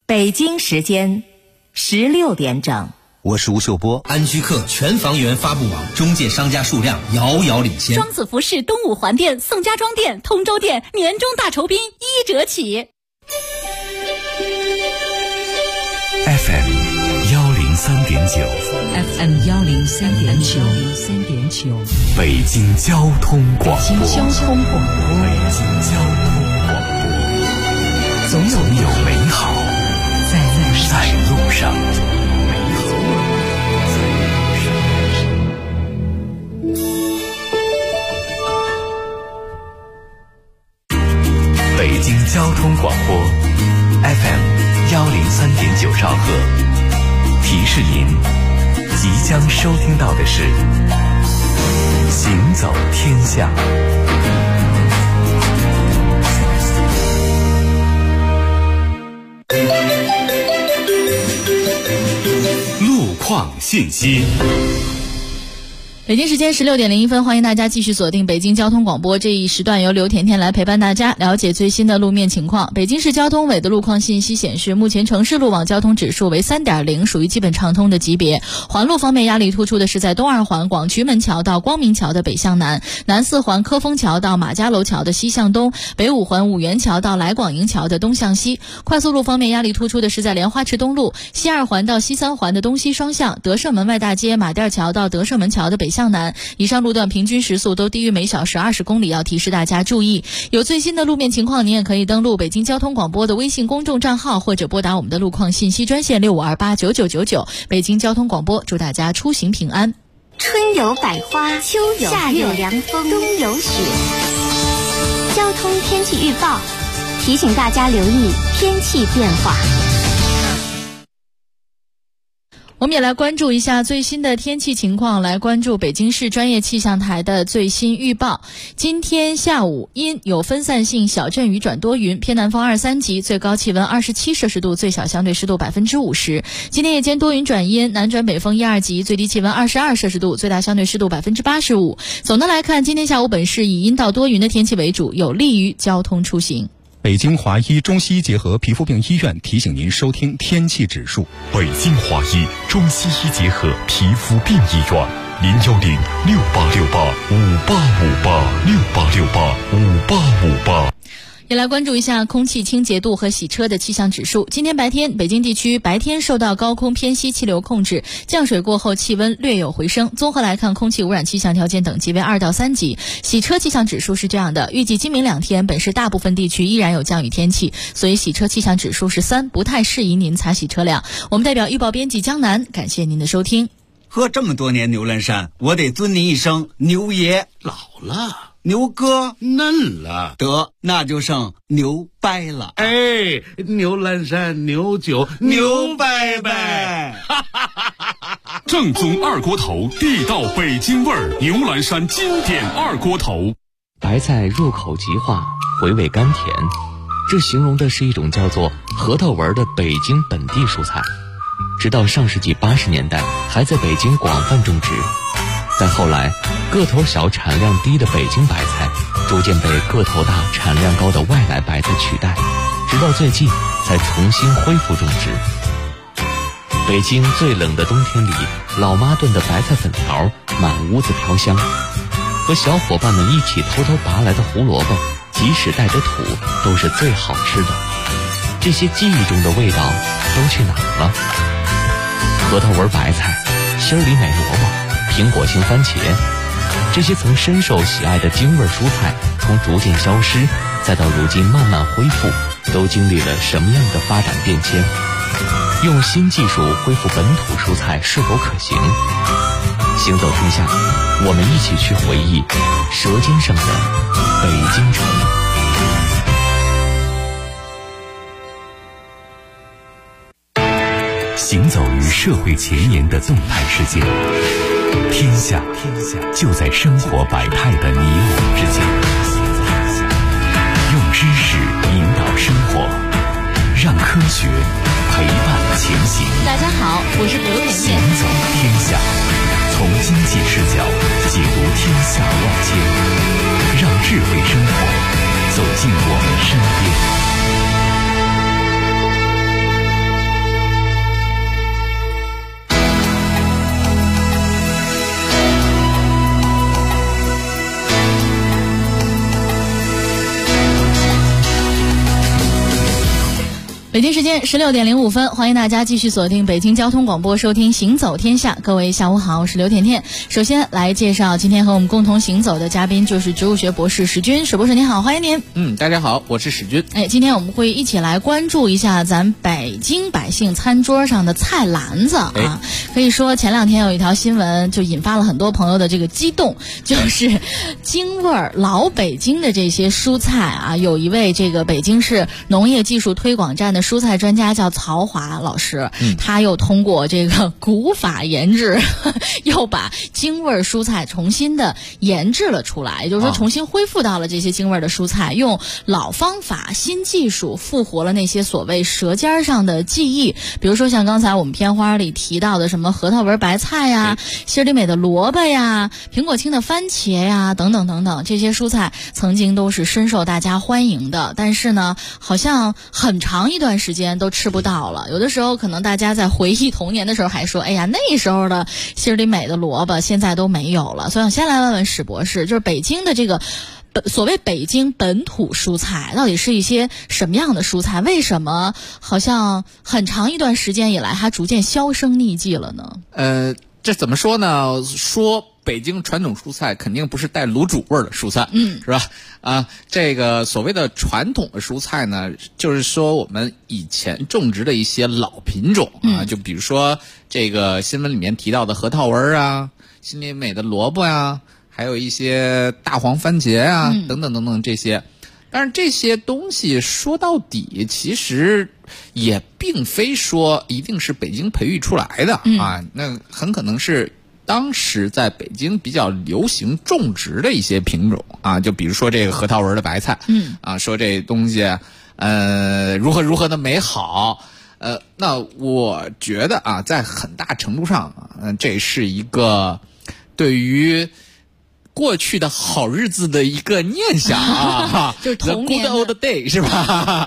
北京时间16点整。 我是吴秀波。 安居客全房源发布网中介商家数量遥遥领先。 双子服饰东五环店、宋家庄店、通州店年终大酬宾1折起。 FM 103.9 FM 103.9 北京交通广播。 北京交通广播。 总有美好在路上。北京交通广播 FM 103.9兆赫，提示您即将收听到的是行走天下。路况信息。 北京时间16点01分，欢迎大家继续锁定北京交通广播。这一时段由刘甜甜来陪伴大家了解最新的路面情况。北京市交通委的路况信息显示，目前城市路网交通指数为 3.0， 属于基本畅通的级别。环路方面，压力突出的是在东二环广渠门桥到光明桥的北向南，南四环科丰桥到马家楼桥的西向东，北五环五元桥到来广营桥的东向西。快速路方面，压力突出的是在莲花池东路西二环到西三环的东西双向，德胜门外大街马甸桥到德胜门桥的北向南，以上路段平均时速都低于每小时20公里，要提示大家注意。有最新的路面情况，您也可以登录北京交通广播的微信公众账号，或者拨打我们的路况信息专线65289999。北京交通广播，祝大家出行平安。 春有百花，秋有夏有凉风，冬有雪。交通天气预报提醒大家留意天气变化。 我们也来关注一下最新的天气情况，来关注北京市专业气象台的最新预报。今天下午阴，有分散性小阵雨转多云，偏南风2、3级，最高气温27摄氏度，最小相对湿度50%。今天夜间多云转阴，南转北风1、2级，最低气温22摄氏度，最大相对湿度85%。总的来看，今天下午本市以阴到多云的天气为主，有利于交通出行。 北京华医中西医结合皮肤病医院提醒您收听天气指数。 北京华医中西医结合皮肤病医院，0106868585858，68685858。 也来关注一下空气清洁度和洗车的气象指数。今天白天，北京地区白天受到高空偏西气流控制，降水过后气温略有回升。综合来看，空气污染气象条件等级为2到3级。洗车气象指数是这样的，预计今明2天本市大部分地区依然有降雨天气，所以洗车气象指数是3，不太适宜您擦洗车辆。我们代表预报编辑江南，感谢您的收听。 喝这么多年牛栏山，我得尊您一声牛爷。 老了。 牛哥嫩了， 得那就剩牛掰了。 哎，牛栏山牛酒牛掰掰， 正宗二锅头，地道北京味儿，牛栏山经典二锅头。 白菜入口即化，回味甘甜，这形容的是一种叫做核桃纹的北京本地蔬菜，直到上世纪80年代还在北京广泛种植。再后来，个头小产量低的北京白菜逐渐被个头大产量高的外来白菜取代，直到最近才重新恢复种植。北京最冷的冬天里，老妈炖的白菜粉条满屋子飘香，和小伙伴们一起偷偷拔来的胡萝卜，即使带着土都是最好吃的。这些记忆中的味道都去哪儿了？核桃纹白菜、心里美萝卜、苹果型番茄，这些曾深受喜爱的京味蔬菜，从逐渐消失，再到如今慢慢恢复，都经历了什么样的发展变迁？用新技术恢复本土蔬菜是否可行？行走天下，我们一起去回忆舌尖上的北京城。 行走于社会前沿的动态世界，天下就在生活百态的你我之间。用知识引导生活，让科学陪伴前行。 大家好，我是刘甜甜。 行走天下，从经济视角解读天下万千，让智慧生活走进我们身边。 北京时间16:05，欢迎大家继续锁定北京交通广播，收听行走天下。各位下午好，我是刘甜甜。首先来介绍今天和我们共同行走的嘉宾，就是植物学博士史军。史博士您好，欢迎您。 大家好，我是史军。 今天我们会一起来关注一下咱北京百姓餐桌上的菜篮子啊。可以说前两天有一条新闻就引发了很多朋友的这个激动，就是京味儿老北京的这些蔬菜啊，有一位这个北京市农业技术推广站的蔬菜专家叫曹华老师，他又通过这个古法研制，又把京味蔬菜重新的研制了出来，也就是说重新恢复到了这些京味的蔬菜，用老方法新技术复活了那些所谓舌尖上的记忆。比如说像刚才我们片花里提到的什么核桃纹白菜呀、心里美的萝卜呀、苹果青的番茄呀等等等等，这些蔬菜曾经都是深受大家欢迎的，但是呢好像很长一段时间都吃不到了。有的时候可能大家在回忆童年的时候还说，哎呀那时候的心里美的萝卜现在都没有了。所以我先来问问史博士，就是北京的这个所谓北京本土蔬菜到底是一些什么样的蔬菜？为什么好像很长一段时间以来它逐渐销声匿迹了呢？ 这怎么说呢？说北京传统蔬菜肯定不是带卤煮味的蔬菜，是吧？这个所谓的传统的蔬菜呢，就是说我们以前种植的一些老品种啊，就比如说这个新闻里面提到的核桃纹啊、心里美的萝卜啊，还有一些大黄番茄啊，等等等等这些。但是这些东西说到底，其实也并非说一定是北京培育出来的啊，那很可能是当时在北京比较流行种植的一些品种啊，就比如说这个核桃纹的白菜，说这东西如何如何的美好，那我觉得啊，在很大程度上，这是一个对于过去的好日子的一个念想啊， 就是童年 The good old day 是吧？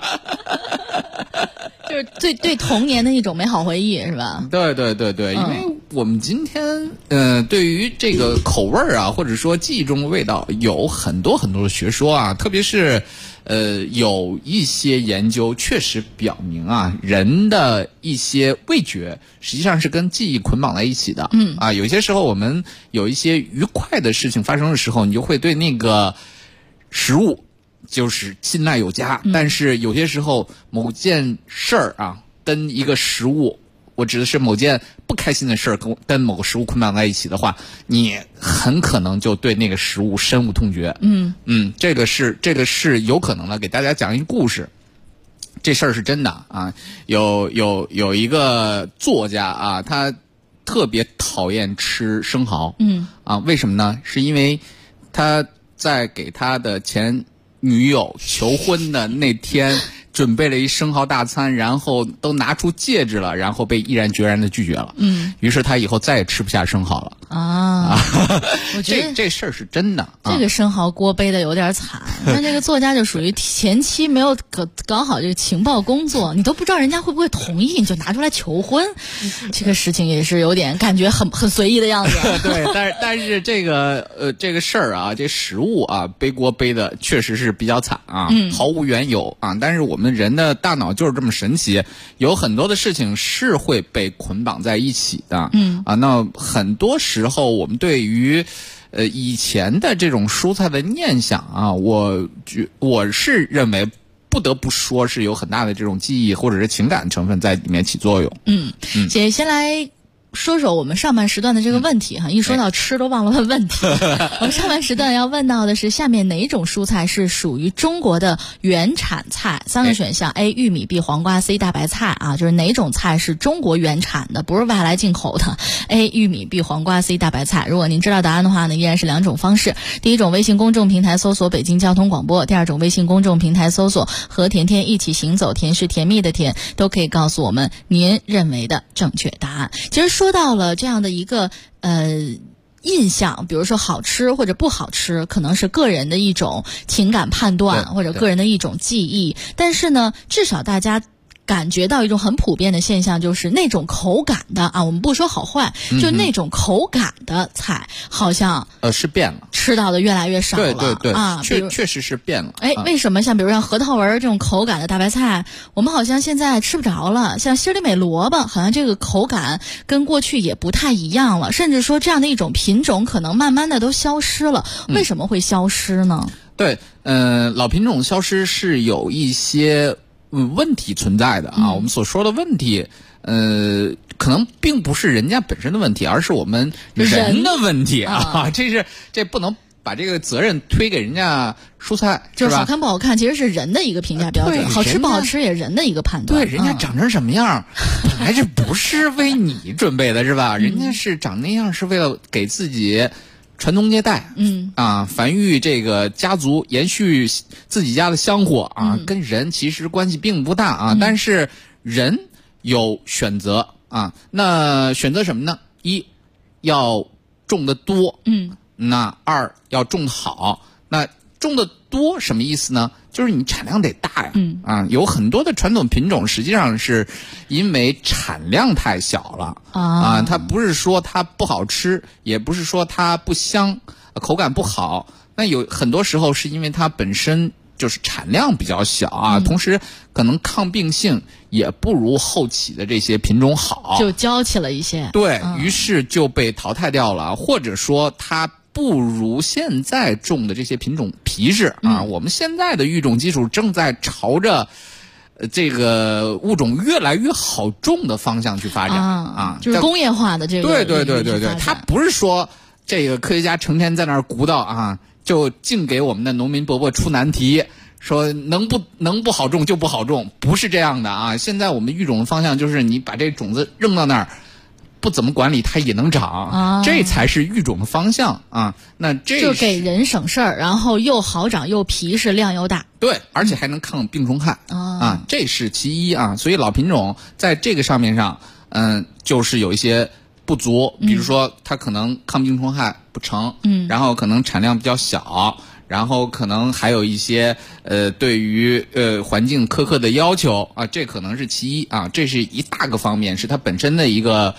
就是对童年的一种美好回忆是吧？ 对，因为我们今天对于这个口味啊，或者说记忆中的味道，有很多很多的学说啊，特别是有一些研究确实表明啊，人的一些味觉实际上是跟记忆捆绑在一起的。有些时候我们有一些愉快的事情发生的时候，你就会对那个食物就是信赖有加，但是有些时候某件事儿啊，跟一个食物，我指的是某件不开心的事儿跟某个食物捆绑在一起的话，你很可能就对那个食物深恶痛绝。这个是有可能的。给大家讲一个故事，这事儿是真的啊。有一个作家啊，他特别讨厌吃生蚝。为什么呢？是因为他在给他的前女友求婚的那天准备了一生蚝大餐，然后都拿出戒指了，然后被毅然决然的拒绝了。于是他以后再也吃不下生蚝了。我觉得这事儿是真的。 这个生蚝锅背的有点惨，那这个作家就属于前期没有搞好这个情报工作，你都不知道人家会不会同意，你就拿出来求婚，这个事情也是有点感觉很随意的样子。 对，但是这个事儿啊，这食物啊背锅背的确实是比较惨啊，毫无缘由啊。但是我们人的大脑就是这么神奇，有很多的事情是会被捆绑在一起的。那很多时候我们对于以前的这种蔬菜的念想啊，我是认为不得不说是有很大的这种记忆或者是情感成分在里面起作用。 先来说说我们上半时段的这个问题哈，一说到吃都忘了问问题。我们上半时段要问到的是下面哪种蔬菜是属于中国的原产菜？3个选项 A 玉米 B 黄瓜 C 大白菜啊，就是哪种菜是中国原产的，不是外来进口的。A 玉米 B 黄瓜 C 大白菜。如果您知道答案的话呢，依然是2种方式。第一种微信公众平台搜索北京交通广播，第二种微信公众平台搜索和甜甜一起行走，甜是甜蜜的甜，都可以告诉我们您认为的正确答案。其实说到了这样的一个印象，比如说好吃或者不好吃，可能是个人的一种情感判断或者个人的一种记忆，但是呢至少大家感觉到一种很普遍的现象，就是那种口感的啊，我们不说好坏，就那种口感的菜，好像是变了， 吃到的越来越少了。 对啊， 确实是变了。 为什么像比如像核桃纹这种口感的大白菜，我们好像现在吃不着了？像心里美萝卜，好像这个口感跟过去也不太一样了，甚至说这样的一种品种可能慢慢的都消失了。为什么会消失呢？ 对，老品种消失是有一些问题存在的啊。我们所说的问题，可能并不是人家本身的问题，而是我们人的问题啊。这不能把这个责任推给人家蔬菜， 就是好看不好看，其实是人的一个评价标准，好吃不好吃也人的一个判断。 对，人家长成什么样，本来这不是为你准备的，是吧？人家是长那样，是为了给自己传宗接代，繁育这个家族，延续自己家的香火啊，跟人其实关系并不大啊。但是人有选择啊，那选择什么呢？一要种得多，那二要种得好。那种得多什么意思呢？就是你产量得大呀，有很多的传统品种实际上是因为产量太小了啊，它不是说它不好吃，也不是说它不香，口感不好，那有很多时候是因为它本身就是产量比较小啊，同时可能抗病性也不如后起的这些品种好， 就娇气了一些， 对，于是就被淘汰掉了，或者说它不如现在种的这些品种皮实啊。我们现在的育种技术正在朝着这个物种越来越好种的方向去发展啊， 就是工业化的这个。 对，它不是说这个科学家成天在那儿鼓捣啊，就净给我们的农民伯伯出难题，说能不好种就不好种，不是这样的啊。现在我们育种的方向就是你把这种子扔到那儿，不怎么管理它也能长，这才是育种的方向啊。那这就给人省事儿，然后又好长又皮实，量又大， 对，而且还能抗病虫害啊，这是其一啊。所以老品种在这个上面上，就是有一些不足，比如说它可能抗病虫害不成，然后可能产量比较小，然后可能还有一些对于环境苛刻的要求啊，这可能是其一啊，这是一大个方面，是它本身的一个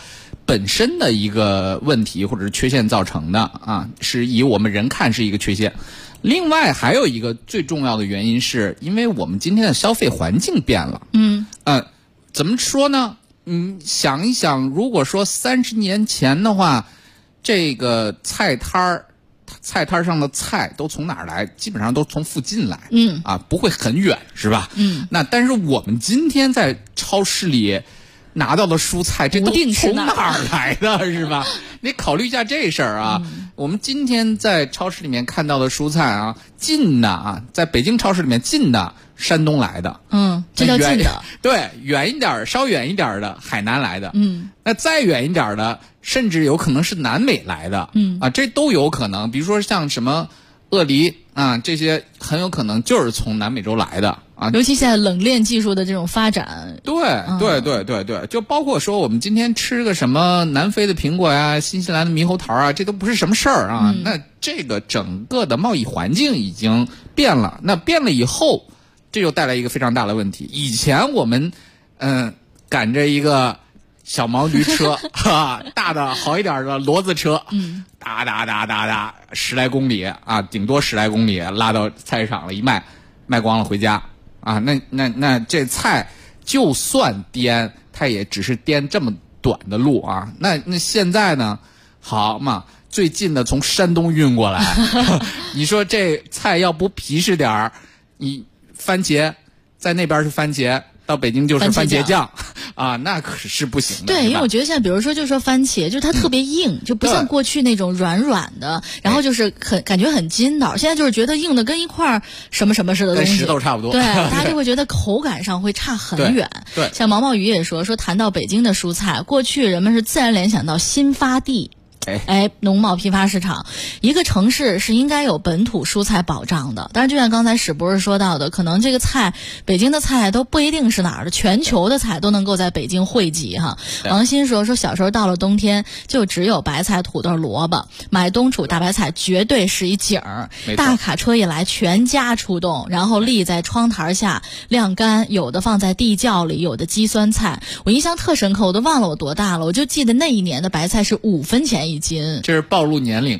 问题或者是缺陷造成的啊，是以我们人看是一个缺陷。另外还有一个最重要的原因是因为我们今天的消费环境变了。怎么说呢？想一想，如果说30年前的话，这个菜摊上的菜都从哪儿来？基本上都从附近来，不会很远，是吧？那但是我们今天在超市里拿到的蔬菜，这都从哪儿来的，是吧？你考虑一下这事儿啊。我们今天在超市里面看到的蔬菜啊，近的啊，在北京超市里面近的山东来的， 这叫近的。 对，远一点稍远一点的海南来的，那再远一点的甚至有可能是南美来的，这都有可能。比如说像什么鳄梨啊，这些很有可能就是从南美洲来的啊。 尤其现在冷链技术的这种发展， 对，就包括说我们今天吃个什么南非的苹果呀、新西兰的猕猴桃啊，这都不是什么事儿啊。那这个整个的贸易环境已经变了，那变了以后，这就带来一个非常大的问题。以前我们赶着一个小毛驴车大的好一点的骡子车，哒10来公里啊，顶多10来公里拉到菜市场了，一卖光了回家啊。那这菜就算颠，它也只是颠这么短的路啊。那现在呢，好嘛，最近的从山东运过来你说这菜要不皮实点儿，你番茄在那边是番茄，到北京就是番茄酱啊，那可是不行的。 对，因为我觉得现在比如说就说番茄，就是它特别硬，就不像过去那种软软的，然后就是感觉很筋道，现在就是觉得硬的跟一块什么似的东西， 跟石头差不多。 对，大家就会觉得口感上会差很远。 对， 像毛毛雨也说谈到北京的蔬菜，过去人们是自然联想到新发地。 农贸批发市场，一个城市是应该有本土蔬菜保障的。但是就像刚才史博士说到的，可能这个菜，北京的菜都不一定是哪儿的，全球的菜都能够在北京汇集哈。王鑫说小时候到了冬天就只有白菜、土豆、萝卜，买冬储大白菜绝对是一景儿。大卡车一来，全家出动，然后立在窗台下晾干，有的放在地窖里，有的积酸菜。我印象特深刻，我都忘了我多大了，我就记得那一年的白菜是5分钱1斤。 这是暴露年龄。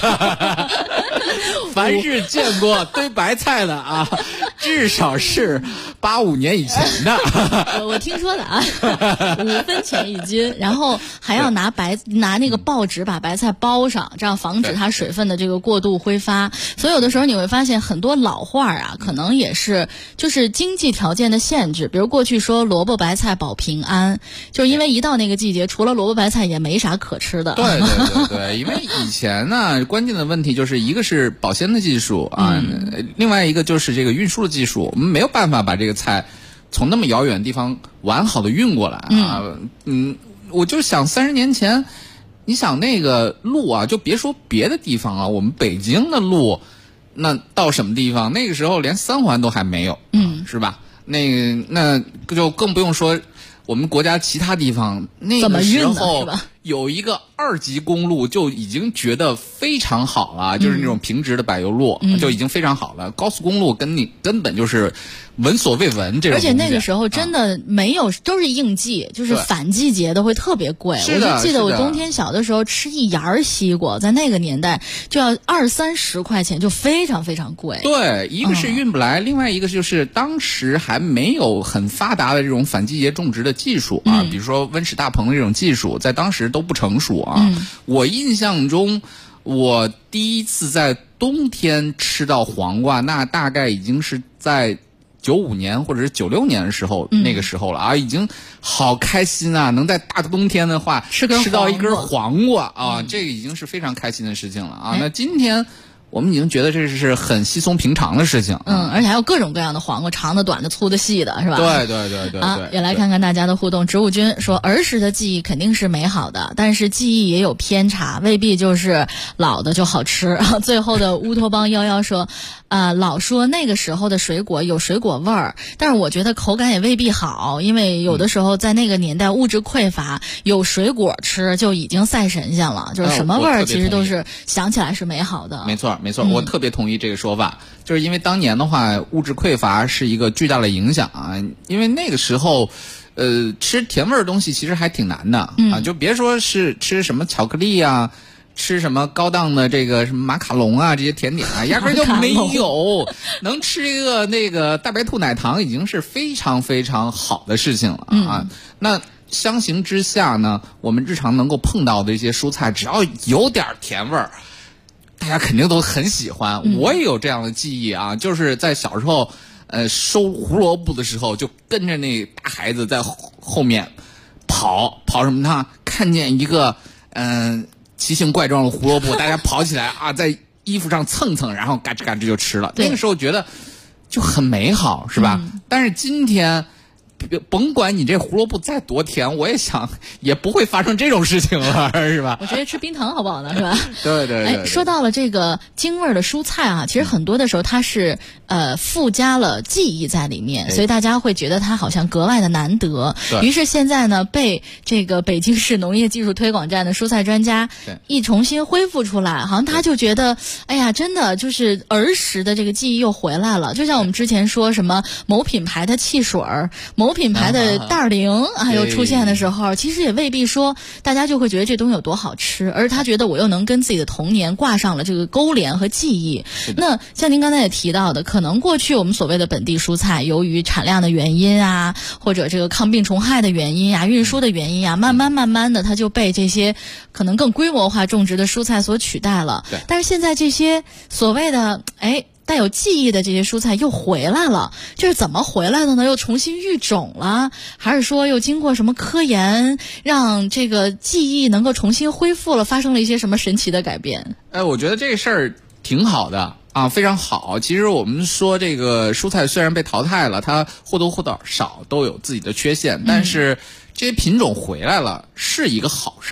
凡是见过堆白菜的啊，至少是85年以前的。 我听说的啊，5分钱1斤，然后还要拿那个报纸把白菜包上，这样防止它水分的这个过度挥发。所以有的时候你会发现很多老话啊，可能也是就是经济条件的限制。比如过去说萝卜白菜保平安，就是因为一到那个季节，除了萝卜白菜也没啥可吃的。 对，因为以前呢，关键的问题就是一个是保鲜的技术啊，另外一个就是这个运输的技术，我们没有办法把这个菜从那么遥远的地方完好的运过来啊。我就想30年前，你想那个路啊，就别说别的地方啊，我们北京的路，那到什么地方？那个时候连3环都还没有，是吧？那就更不用说我们国家其他地方，那个时候有一个2级公路就已经觉得非常好了，就是那种平直的柏油路，就已经非常好了。高速公路根本就是闻所未闻这种。 而且那个时候真的没有，都是应季，就是反季节的会特别贵。我就记得我冬天小的时候吃1芽西瓜，在那个年代就要20-30块钱，就非常非常贵。 对，一个是运不来，另外一个就是当时还没有很发达的这种反季节种植的技术啊，比如说温室大棚这种技术，在当时都不成熟啊。我印象中，我第一次在冬天吃到黄瓜，那大概已经是在95年或者是96年的时候，那个时候了啊，已经好开心啊！能在大冬天的话吃到一根黄瓜啊，这个已经是非常开心的事情了啊。那今天我们已经觉得这是很稀松平常的事情。 而且还有各种各样的黄瓜，长的、短的、粗的、细的，是吧？ 对。 也来看看大家的互动。植物君说，儿时的记忆肯定是美好的，但是记忆也有偏差，未必就是老的就好吃。最后的乌托邦11说，老说那个时候的水果有水果味儿，但是我觉得口感也未必好，因为有的时候在那个年代物质匮乏，有水果吃就已经赛神仙了，就是什么味儿其实都是想起来是美好的。 没错，我特别同意这个说法，就是因为当年的话，物质匮乏是一个巨大的影响啊。因为那个时候，吃甜味的东西其实还挺难的啊，就别说是吃什么巧克力啊，吃什么高档的这个什么马卡龙啊，这些甜点啊，压根就没有。能吃一个那个大白兔奶糖，已经是非常非常好的事情了啊。那相形之下呢，我们日常能够碰到的一些蔬菜，只要有点甜味儿，大家肯定都很喜欢。我也有这样的记忆啊，就是在小时候收胡萝卜的时候，就跟着那大孩子在后面跑什么呢？看见一个奇形怪状的胡萝卜，大家跑起来啊，在衣服上蹭蹭，然后嘎吱嘎吱就吃了。那个时候觉得就很美好，是吧？但是今天甭管你这胡萝卜再多甜，我也想也不会发生这种事情了，是吧？ 我觉得吃冰糖好不好呢？是吧？ 对。 说到了这个京味的蔬菜啊，其实很多的时候它是附加了记忆在里面，所以大家会觉得它好像格外的难得。于是现在呢，被这个北京市农业技术推广站的蔬菜专家一重新恢复出来，好像他就觉得，哎呀，真的就是儿时的这个记忆又回来了。就像我们之前说什么某品牌的汽水儿，某品牌的袋铃又出现的时候，其实也未必说大家就会觉得这东西有多好吃，而他觉得我又能跟自己的童年挂上了这个勾连和记忆。那像您刚才也提到的，可能过去我们所谓的本地蔬菜，由于产量的原因啊，或者这个抗病虫害的原因啊，运输的原因啊，慢慢的它就被这些可能更规模化种植的蔬菜所取代了。但是现在这些所谓的带有记忆的这些蔬菜又回来了，这是怎么回来的呢？又重新育种了，还是说又经过什么科研，让这个记忆能够重新恢复了？发生了一些什么神奇的改变？ 我觉得这个事儿挺好的啊，非常好。其实我们说这个蔬菜虽然被淘汰了，它或多或少都有自己的缺陷，但是这些品种回来了是一个好事儿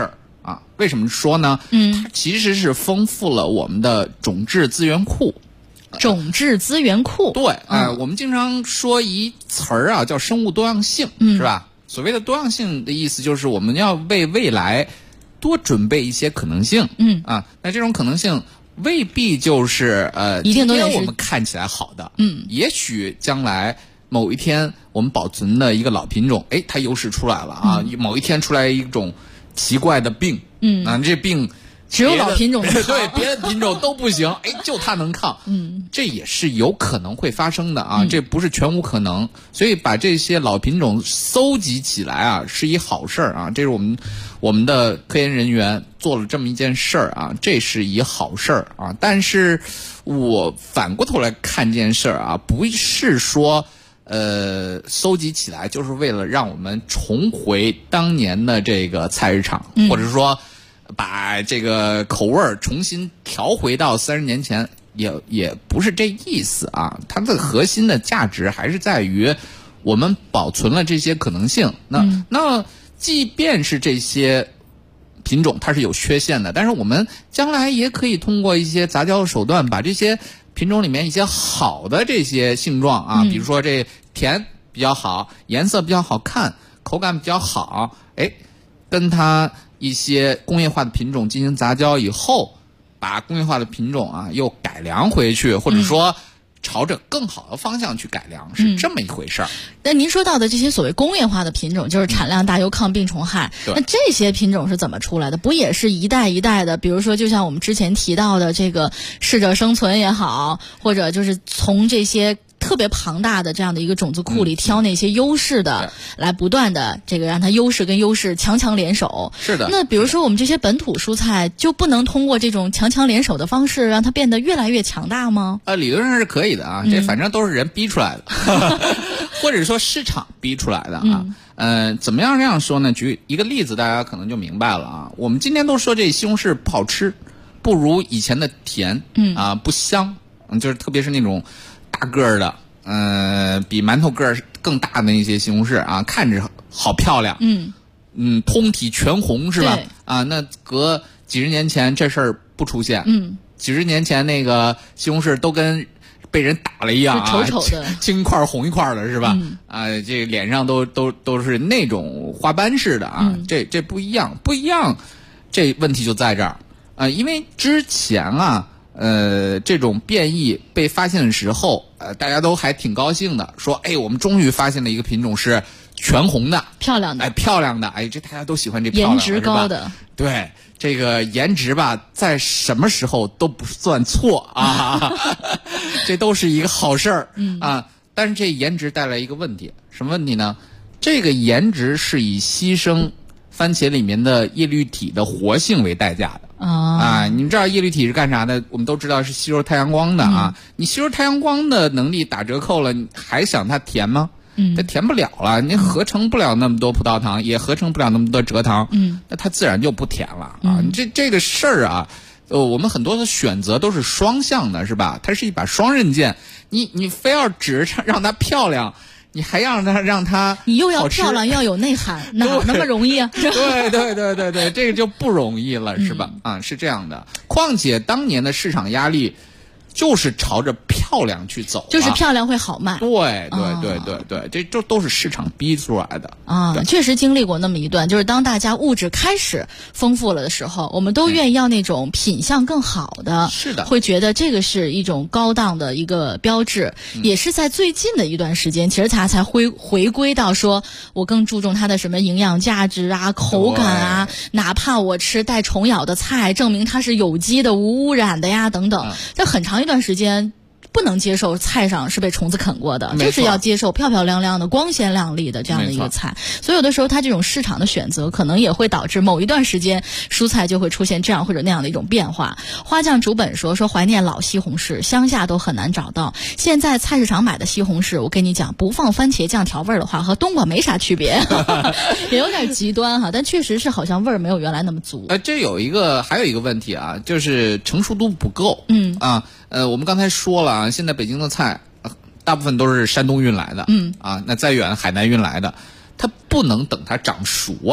啊。为什么说呢？它其实是丰富了我们的种质资源库。 种质资源库， 对，我们经常说一词儿啊，叫生物多样性，是吧？所谓的多样性的意思就是我们要为未来多准备一些可能性，那这种可能性未必就是一定都是今天我们看起来好的，也许将来某一天我们保存的一个老品种，它优势出来了啊，某一天出来一种奇怪的病，这病只有老品种能抗， 对，别的品种都不行，就它能抗，这也是有可能会发生的啊，这不是全无可能，所以把这些老品种搜集起来啊，是一好事儿啊，这是我们的科研人员做了这么一件事儿啊，这是一好事儿啊，但是我反过头来看这件事儿啊，不是说搜集起来就是为了让我们重回当年的这个菜市场，或者说把这个口味重新调回到30年前，也不是这意思啊。它的核心的价值还是在于我们保存了这些可能性。那即便是这些品种它是有缺陷的，但是我们将来也可以通过一些杂交的手段，把这些品种里面一些好的这些性状啊，比如说这甜比较好，颜色比较好看，口感比较好，跟它一些工业化的品种进行杂交以后，把工业化的品种啊又改良回去，或者说朝着更好的方向去改良，是这么一回事儿。 那您说到的这些所谓工业化的品种，就是产量大又抗病虫害，那这些品种是怎么出来的？不也是一代一代的？比如说，就像我们之前提到的这个适者生存也好，或者就是从这些特别庞大的这样的一个种子库里挑那些优势的，来不断的这个让它优势跟优势强联手。 是的。 那比如说我们这些本土蔬菜就不能通过这种强联手的方式让它变得越来越强大吗？ 理论上是可以的啊，这反正都是人逼出来的，或者说市场逼出来的啊。怎么样这样说呢？举一个例子，大家可能就明白了啊。我们今天都说这西红柿不好吃，不如以前的甜，不香，就是特别是那种大个儿的，比馒头个儿更大的那些西红柿啊，看着好漂亮，通体全红是吧？那隔几十年前这事儿不出现，几十年前那个西红柿都跟被人打了一样啊， 丑丑的， 青一块红一块的是吧？这脸上都是那种花斑式的啊，这不一样，这问题就在这儿啊，因为之前啊。这种变异被发现的时候，大家都还挺高兴的，说，我们终于发现了一个品种是全红的， 漂亮的， 这大家都喜欢这漂亮的， 颜值高的， 对，这个颜值吧，在什么时候都不算错啊，这都是一个好事儿啊。但是这颜值带来一个问题，什么问题呢？这个颜值是以牺牲番茄里面的叶绿体的活性为代价的。你们知道叶绿体是干啥的？我们都知道是吸收太阳光的啊。你吸收太阳光的能力打折扣了，你还想它甜吗？它甜不了了，你合成不了那么多葡萄糖，也合成不了那么多蔗糖，那它自然就不甜了啊。这个事儿啊，我们很多的选择都是双向的，是吧？它是一把双刃剑，你非要只让它漂亮。你还让它你又要漂亮又要有内涵，哪那么容易啊？ 对，这个就不容易了，是吧？是这样的。况且当年的市场压力就是朝着漂亮去走， 就是漂亮会好卖。 对，这都是市场逼出来的啊。确实经历过那么一段，就是当大家物质开始丰富了的时候，我们都愿意要那种品相更好的， 是的， 会觉得这个是一种高档的一个标志。也是在最近的一段时间，其实它才回归到说，我更注重它的什么营养价值啊、口感啊，哪怕我吃带虫咬的菜，证明它是有机的、无污染的呀，等等。在很长一段时间不能接受菜上是被虫子啃过的，就是要接受漂漂亮亮的、光鲜亮丽的这样的一个菜。所以有的时候它这种市场的选择可能也会导致某一段时间蔬菜就会出现这样或者那样的一种变化。花匠竹本说怀念老西红柿，乡下都很难找到。现在菜市场买的西红柿，我跟你讲，不放番茄酱调味的话，和冬瓜没啥区别，也有点极端哈，但确实是好像味儿没有原来那么足。 这还有一个问题啊，就是成熟度不够。我们刚才说了啊，现在北京的菜大部分都是山东运来的，那再远海南运来的，它不能等它长熟啊。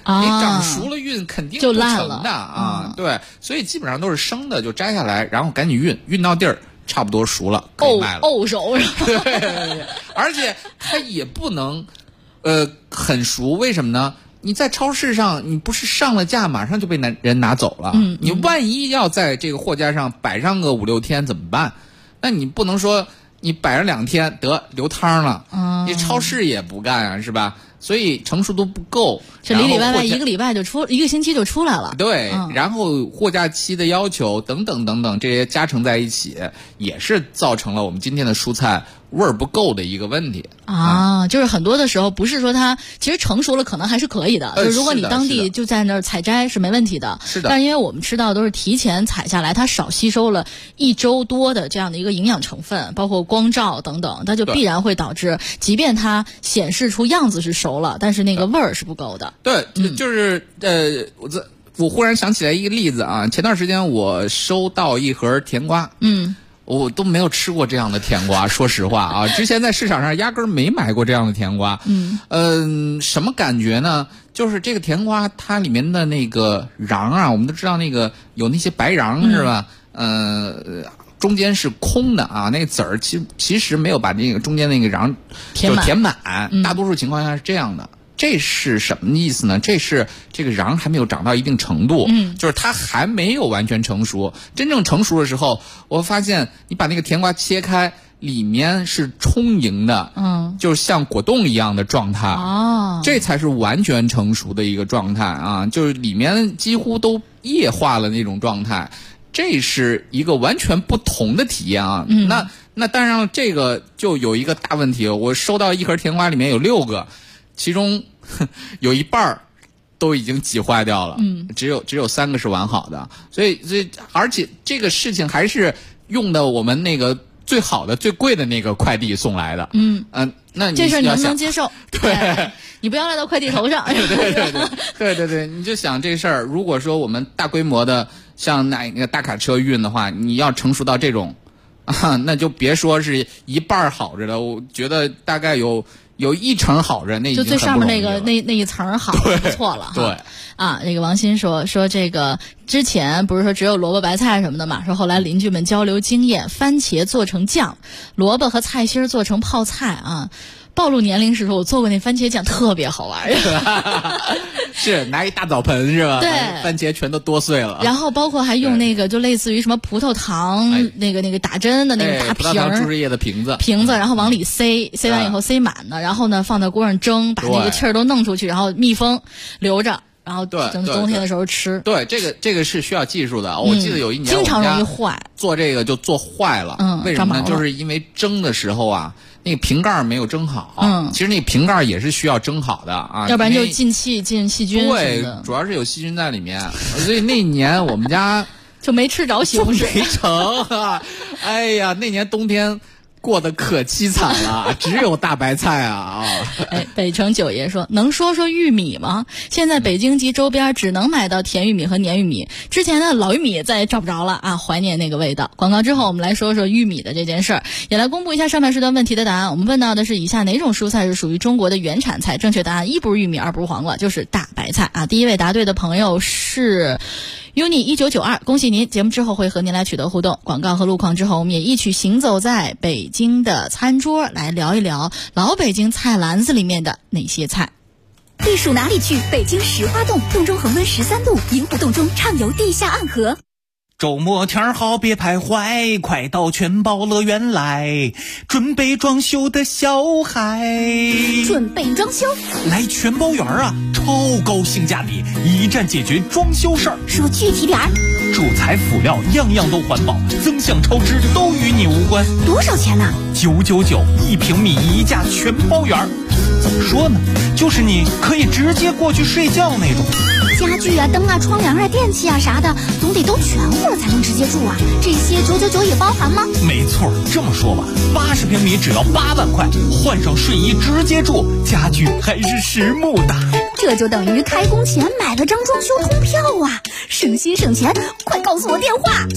你长熟了运肯定不成的啊。对，所以基本上都是生的就摘下来，然后赶紧运到地儿差不多熟了可以卖了。 熟对，而且它也不能很熟，为什么呢？你在超市上，你不是上了架马上就被人拿走了，你万一要在这个货架上摆上个5-6天怎么办？那你不能说你摆上2天得流汤了，你超市也不干啊，是吧？所以成熟度不够， 这里里外外1个星期就出来了。 对，然后货架期的要求等等等等，这些加成在一起，也是造成了我们今天的蔬菜味儿不够的一个问题就是很多的时候不是说它其实成熟了可能还是可以的，就如果你当地就在那儿采摘是没问题的。 是的， 但因为我们吃到都是提前采下来，它少吸收了1周多的这样的一个营养成分，包括光照等等，它就必然会导致，即便它显示出样子是熟了，但是那个味儿是不够的。 对，就是我忽然想起来一个例子啊，前段时间我收到一盒甜瓜，我都没有吃过这样的甜瓜，说实话啊，之前在市场上压根儿没买过这样的甜瓜。什么感觉呢？就是这个甜瓜它里面的那个瓤啊，我们都知道那个有那些白瓤是吧？中间是空的啊，那个籽儿其实没有把那个中间那个瓤就填满，大多数情况下是这样的。这是什么意思呢？这是这个瓤还没有长到一定程度，就是它还没有完全成熟。真正成熟的时候，我发现你把那个甜瓜切开，里面是充盈的，就是像果冻一样的状态。这才是完全成熟的一个状态啊，就是里面几乎都液化了那种状态。这是一个完全不同的体验啊。那当然了，这个就有一个大问题，我收到一盒甜瓜里面有6个。其中有一半都已经挤坏掉了，只有3个是完好的，所以而且这个事情还是用的我们那个最好的最贵的那个快递送来的，那你这事你能不能接受？对，你不要赖到快递头上。 对，你就想这事儿，如果说我们大规模的像那个大卡车运的话，你要成熟到这种那就别说是一半好着的，我觉得大概有1成好着，那已经就最上面那个那一层好不错了。 对这个王鑫说这个之前不是说只有萝卜白菜什么的嘛，说后来邻居们交流经验，番茄做成酱，萝卜和菜心做成泡菜啊。暴露年龄时候，我做过那番茄酱，特别好玩。 是拿一大澡盆是吧？ 对， 番茄全都剁碎了。 然后包括还用那个就类似于什么葡萄糖那个打针的那个大瓶， 葡萄糖注射液的瓶子，然后往里塞完以后塞满了，然后呢放在锅上蒸，把那个气儿都弄出去，然后密封留着。然后等冬天的时候吃。 对，这个是需要技术的。我记得有一年经常容易坏， 做这个就做坏了。为什么呢？就是因为蒸的时候啊，那个瓶盖没有蒸好。其实那个瓶盖也是需要蒸好的啊， 要不然就进细菌。 对，主要是有细菌在里面，所以那年我们家就没吃着西红柿， 没成啊！哎呀，那年冬天过得可凄惨了，只有大白菜啊！ 北城九爷说，能说玉米吗？现在北京及周边只能买到甜玉米和黏玉米，之前的老玉米再也找不着了啊！怀念那个味道。广告之后，我们来说说玉米的这件事儿，也来公布一下上半时段问题的答案。我们问到的是以下哪种蔬菜是属于中国的原产菜？正确答案一不是玉米，二不是黄瓜，就是大白菜啊！第一位答对的朋友是Uni1992，恭喜您！节目之后会和您来取得互动。广告和路况之后，我们也一起行走在北京的餐桌，来聊一聊老北京菜篮子里面的哪些菜。 避暑哪里去？北京石花洞，洞中恒温13度，银湖洞中畅游地下暗河。 周末天好别徘徊，快到全宝乐园来，准备装修的小孩。 准备装修？ 来全宝园啊，超高性价比，一站解决装修事儿。 说具体点儿。 主材辅料样样都环保，增项超支都与你无关。 多少钱呢 ？999，1平米1价全包圆。怎么说呢？就是你可以直接过去睡觉那种。 家具啊、灯啊、窗帘啊、电器啊啥的，总得都全乎了才能直接住啊。这些999也包含吗？ 没错，这么说吧，80平米只要8万块，换上睡衣直接住，家具还是实木的。 这就等于开工前买了张装修通票啊，省心省钱！快告诉我电话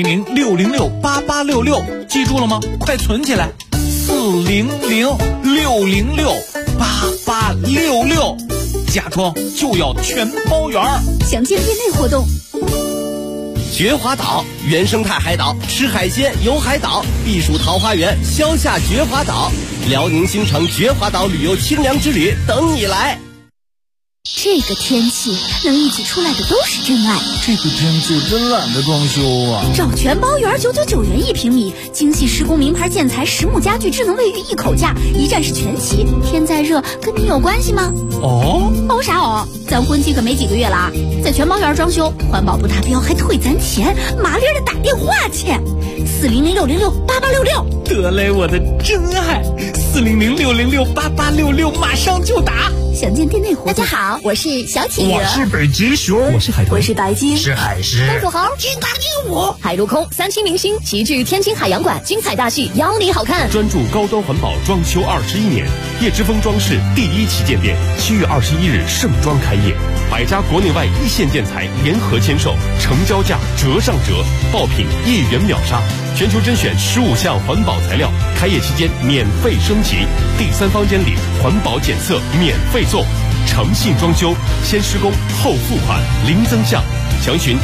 ：400-606-8866，记住了吗？快存起来，400-606-8866。 家装就要全包圆。 详见店内活动。 绝华岛原生态海岛，吃海鲜游海岛，避暑桃花源消夏绝华岛，辽宁新城绝华岛旅游清凉之旅等你来。 这个天气能一起出来的都是真爱。 这个天气真懒得装修啊！ 找全包圆999元1平米，精细施工名牌建材实木家具智能卫浴一口价，一站式全齐。天再热跟你有关系吗？哦啥哦？咱婚期可没几个月了啊！在全包圆装修，环保不达标还退咱钱，麻利的打电话去，400-606-8866。 得嘞，我的真爱，400-606-8866，马上就打。 详见店内活动。 大家好，我是小企鹅， 我是北极熊， 我是海豚， 我是白鲸， 是海狮， 公主猴， 金刚鹦鹉， 海陆空3期明星齐聚天津海洋馆，精彩大戏邀你好看。 专注高端环保装修21年，叶之峰装饰第1旗舰店7月21日盛装开业，100家国内外一线建材联合签售，成交价折上折，爆品1元秒杀，全球甄选15项环保材料，开业期间免费升级，第3房间里环保检测免费送，诚信装修，先施工后付款零增项，详询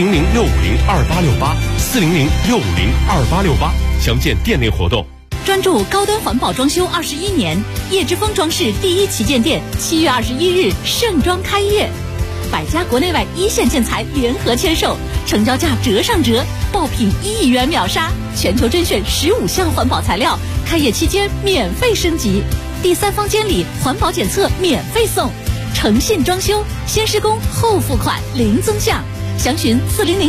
400-650-2868，400-650-2868，详见店内活动。 专注高端环保装修21年，叶之峰装饰第1旗舰店7月21日盛装开业，100家国内外一线建材联合签售，成交价折上折，爆品1元秒杀，全球甄选15项环保材料，开业期间免费升级，第3房间里环保检测免费送，诚信装修，先施工后付款零增项，详询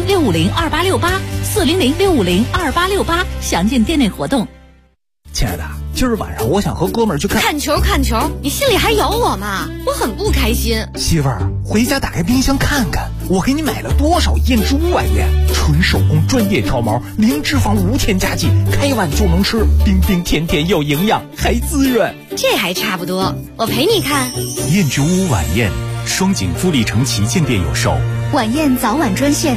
400-650-2868，400-650-2868，详见店内活动。 亲爱的，今儿晚上我想和哥们儿去看球，你心里还有我吗？我很不开心。 媳妇儿，回家打开冰箱看看，我给你买了多少燕之屋晚宴，纯手工专业挑毛，零脂肪无添加剂，开碗就能吃，冰冰甜甜又营养，还滋润。 这还差不多，我陪你看。 燕之屋晚宴，双井富力城旗舰店有售。 晚宴早晚专线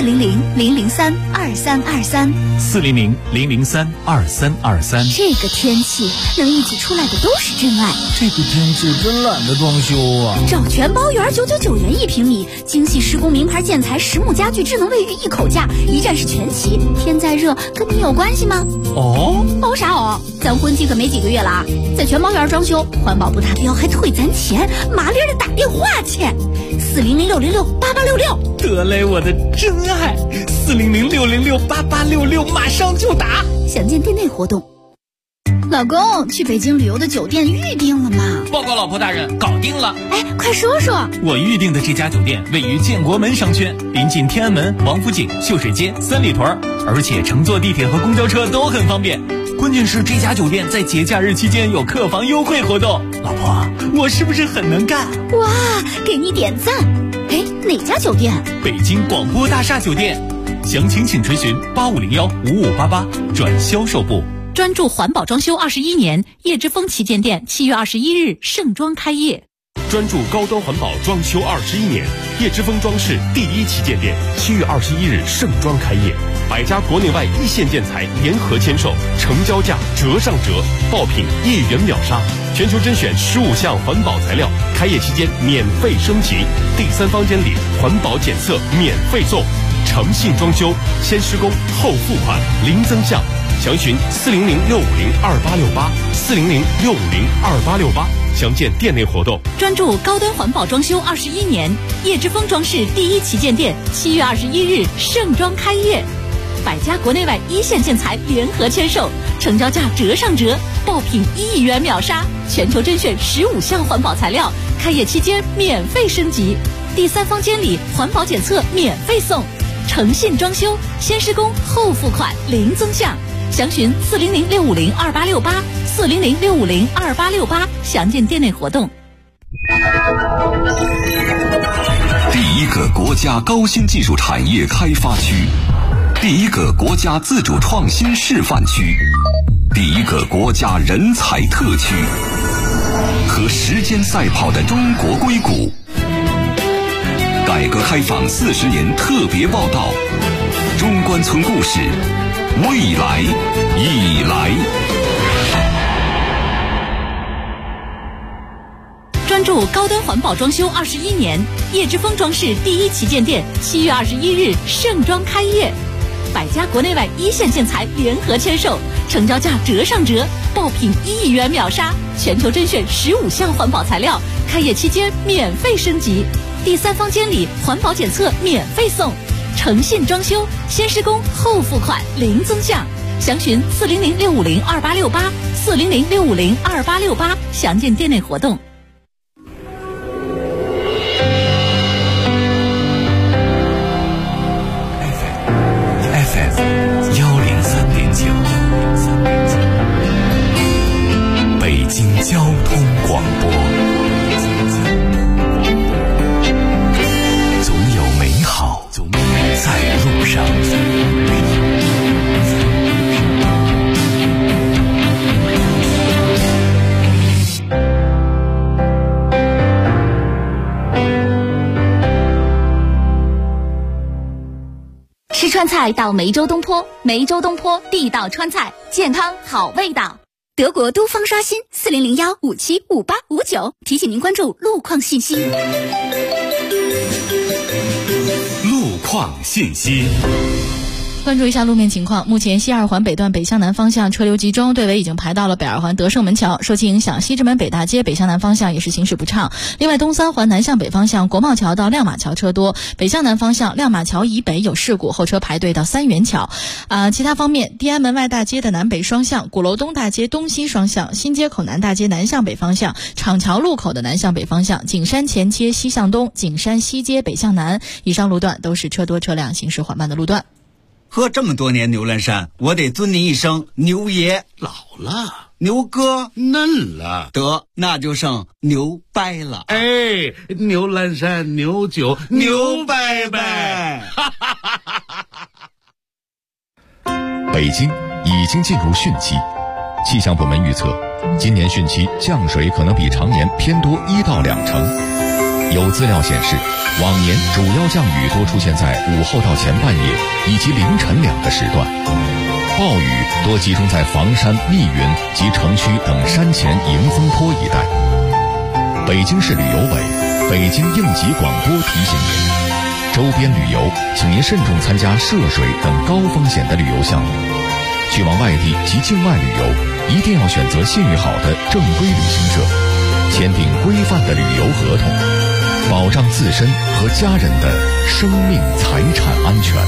400-003-2323，400-003-2323。这个天气能一起出来的都是真爱。 这个天气真懒得装修啊！ 找全包圆999元1平米，精细施工名牌建材实木家具智能卫浴一口价，一站式全齐。天再热跟你有关系吗？ 哦啥哦？咱婚期可没几个月了啊！在全包圆装修，环保不达标还退咱钱，麻利的打电话去，400-606-8866。 得嘞，我的真爱，400-606-8866，马上就打。 详见店内活动。老公，去北京旅游的酒店预定了吗？ 报告老婆大人，搞定了。 哎，快说说。 我预定的这家酒店位于建国门商圈，临近天安门、王府井、秀水街、三里屯，而且乘坐地铁和公交车都很方便。关键是这家酒店在节假日期间有客房优惠活动。老婆，我是不是很能干？ 哇，给你点赞。哎，哪家酒店？ 北京广播大厦酒店。详情请垂询8501-5588转销售部。 专注环保装修21年，叶之峰旗舰店7月21日盛装开业。 专注高端环保装修21年，叶之峰装饰第1旗舰店7月21日盛装开业，100家国内外一线建材联合签售，成交价折上折，爆品1元秒杀，全球甄选15项环保材料，开业期间免费升级，第3房间里环保检测免费送，诚信装修，先施工后付款零增项，详询400-650-2868，400-650-2868，详见店内活动。 专注高端环保装修21年，叶之峰装饰第1旗舰店7月21日盛装开业，100家国内外一线建材联合签售，成交价折上折，爆品1元秒杀，全球甄选15项环保材料，开业期间免费升级，第3房间里环保检测免费送，诚信装修，先施工后付款零增项，详询400-650-2868，400-650-2868，详见店内活动。 第一个国家高新技术产业开发区，第一个国家自主创新示范区，第一个国家人才特区，和时间赛跑的中国硅谷。改革开放40年特别报道，中关村故事，未来已来。 专注高端环保装修21年，叶之峰装饰第一旗舰店7月21日盛装开业，百家国内外一线建材联合签售，成交价折上折，爆品1亿元秒杀，全球甄选15项环保材料，开业期间免费升级，第3方监理环保检测免费送，诚信装修，先施工后付款零增项。详询400-650-2868，400-650-2868，详见店内活动。 FM 103.9，北京交通广播。总有美好在路上。 吃川菜到梅州东坡，梅州东坡地道川菜，健康好味道。德国都方刷新4001575859，提醒您关注路况信息。 路况信息。 关注一下路面情况，目前西二环北段北向南方向车流集中，队尾已经排到了北二环德胜门桥，受其影响，西直门北大街北向南方向也是行驶不畅。另外，东三环南向北方向国贸桥到亮马桥车多，北向南方向亮马桥以北有事故，后车排队到三元桥。其他方面，地安门外大街的南北双向，鼓楼东大街东西双向，新街口南大街南向北方向，厂桥路口的南向北方向，景山前街西向东，景山西街北向南，以上路段都是车多车辆行驶缓慢的路段。 喝这么多年牛栏山，我得尊您一声牛爷。 老了， 牛哥嫩了， 得那就剩牛掰了。 哎，牛栏山牛酒牛掰掰。 北京已经进入汛期，气象部门预测，今年汛期降水可能比常年偏多1到2成。有资料显示，往年主要降雨多出现在午后到前半夜以及凌晨2个时段，暴雨多集中在房山、密云及城区等山前迎风坡一带。北京市旅游委、北京应急广播提醒您，周边旅游请您慎重参加涉水等高风险的旅游项目，去往外地及境外旅游一定要选择信誉好的正规旅行社，签订规范的旅游合同，保障自身和家人的生命财产安全。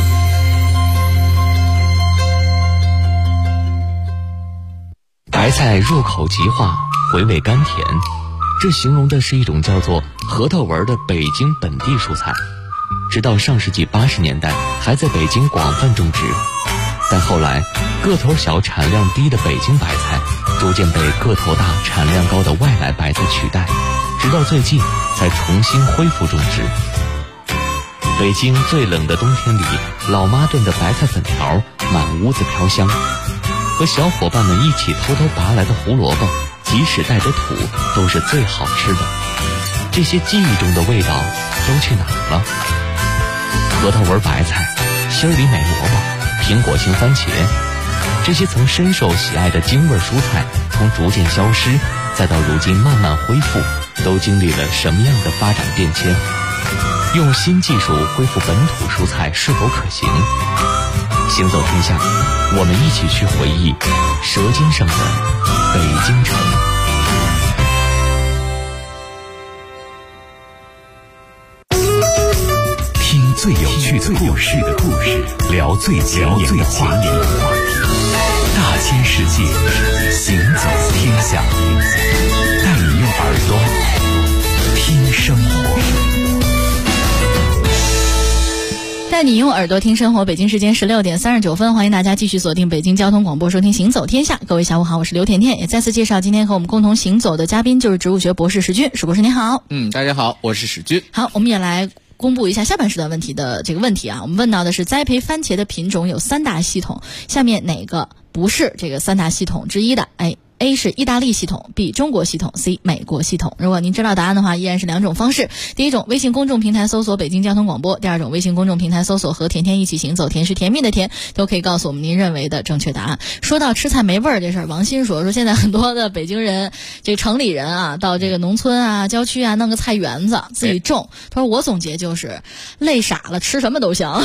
白菜入口即化，回味甘甜，这形容的是一种叫做核桃纹的北京本地蔬菜。直到上世纪80年代，还在北京广泛种植，但后来个头小、产量低的北京白菜逐渐被个头大、产量高的外来白菜取代，直到最近才重新恢复种植。北京最冷的冬天里，老妈炖的白菜粉条满屋子飘香，和小伙伴们一起偷偷拔来的胡萝卜，即使带着土都是最好吃的。这些记忆中的味道都去哪儿了？核桃纹白菜、心里美萝卜、苹果型番茄，这些曾深受喜爱的京味蔬菜，从逐渐消失再到如今慢慢恢复，都经历了什么样的发展变迁？用新技术恢复本土蔬菜是否可行？行走天下，我们一起去回忆舌尖上的北京城。 听最有趣的故事，聊最前沿的话题，大千世界，行走天下，带你用耳朵听生活。 带你用耳朵听生活，北京时间16点39分，欢迎大家继续锁定北京交通广播，收听行走天下。各位下午好，我是刘甜甜，也再次介绍今天和我们共同行走的嘉宾就是植物学博士史军。史博士您好。 大家好，我是史军。 好，我们也来公布一下下半时段问题的这个问题啊。我们问到的是栽培番茄的品种有3大系统，下面哪个不是这个3大系统之一的？A A 是意大利系统， B 中国系统， C 美国系统。如果您知道答案的话，依然是2种方式。第一种，微信公众平台搜索北京交通广播；第二种，微信公众平台搜索和甜甜一起行走，甜是甜蜜的甜，都可以告诉我们您认为的正确答案。说到吃菜没味儿这事儿，王鑫说现在很多的北京人，这个城里人啊，到这个农村啊、郊区啊，弄个菜园子自己种。他说我总结就是累傻了，吃什么都香。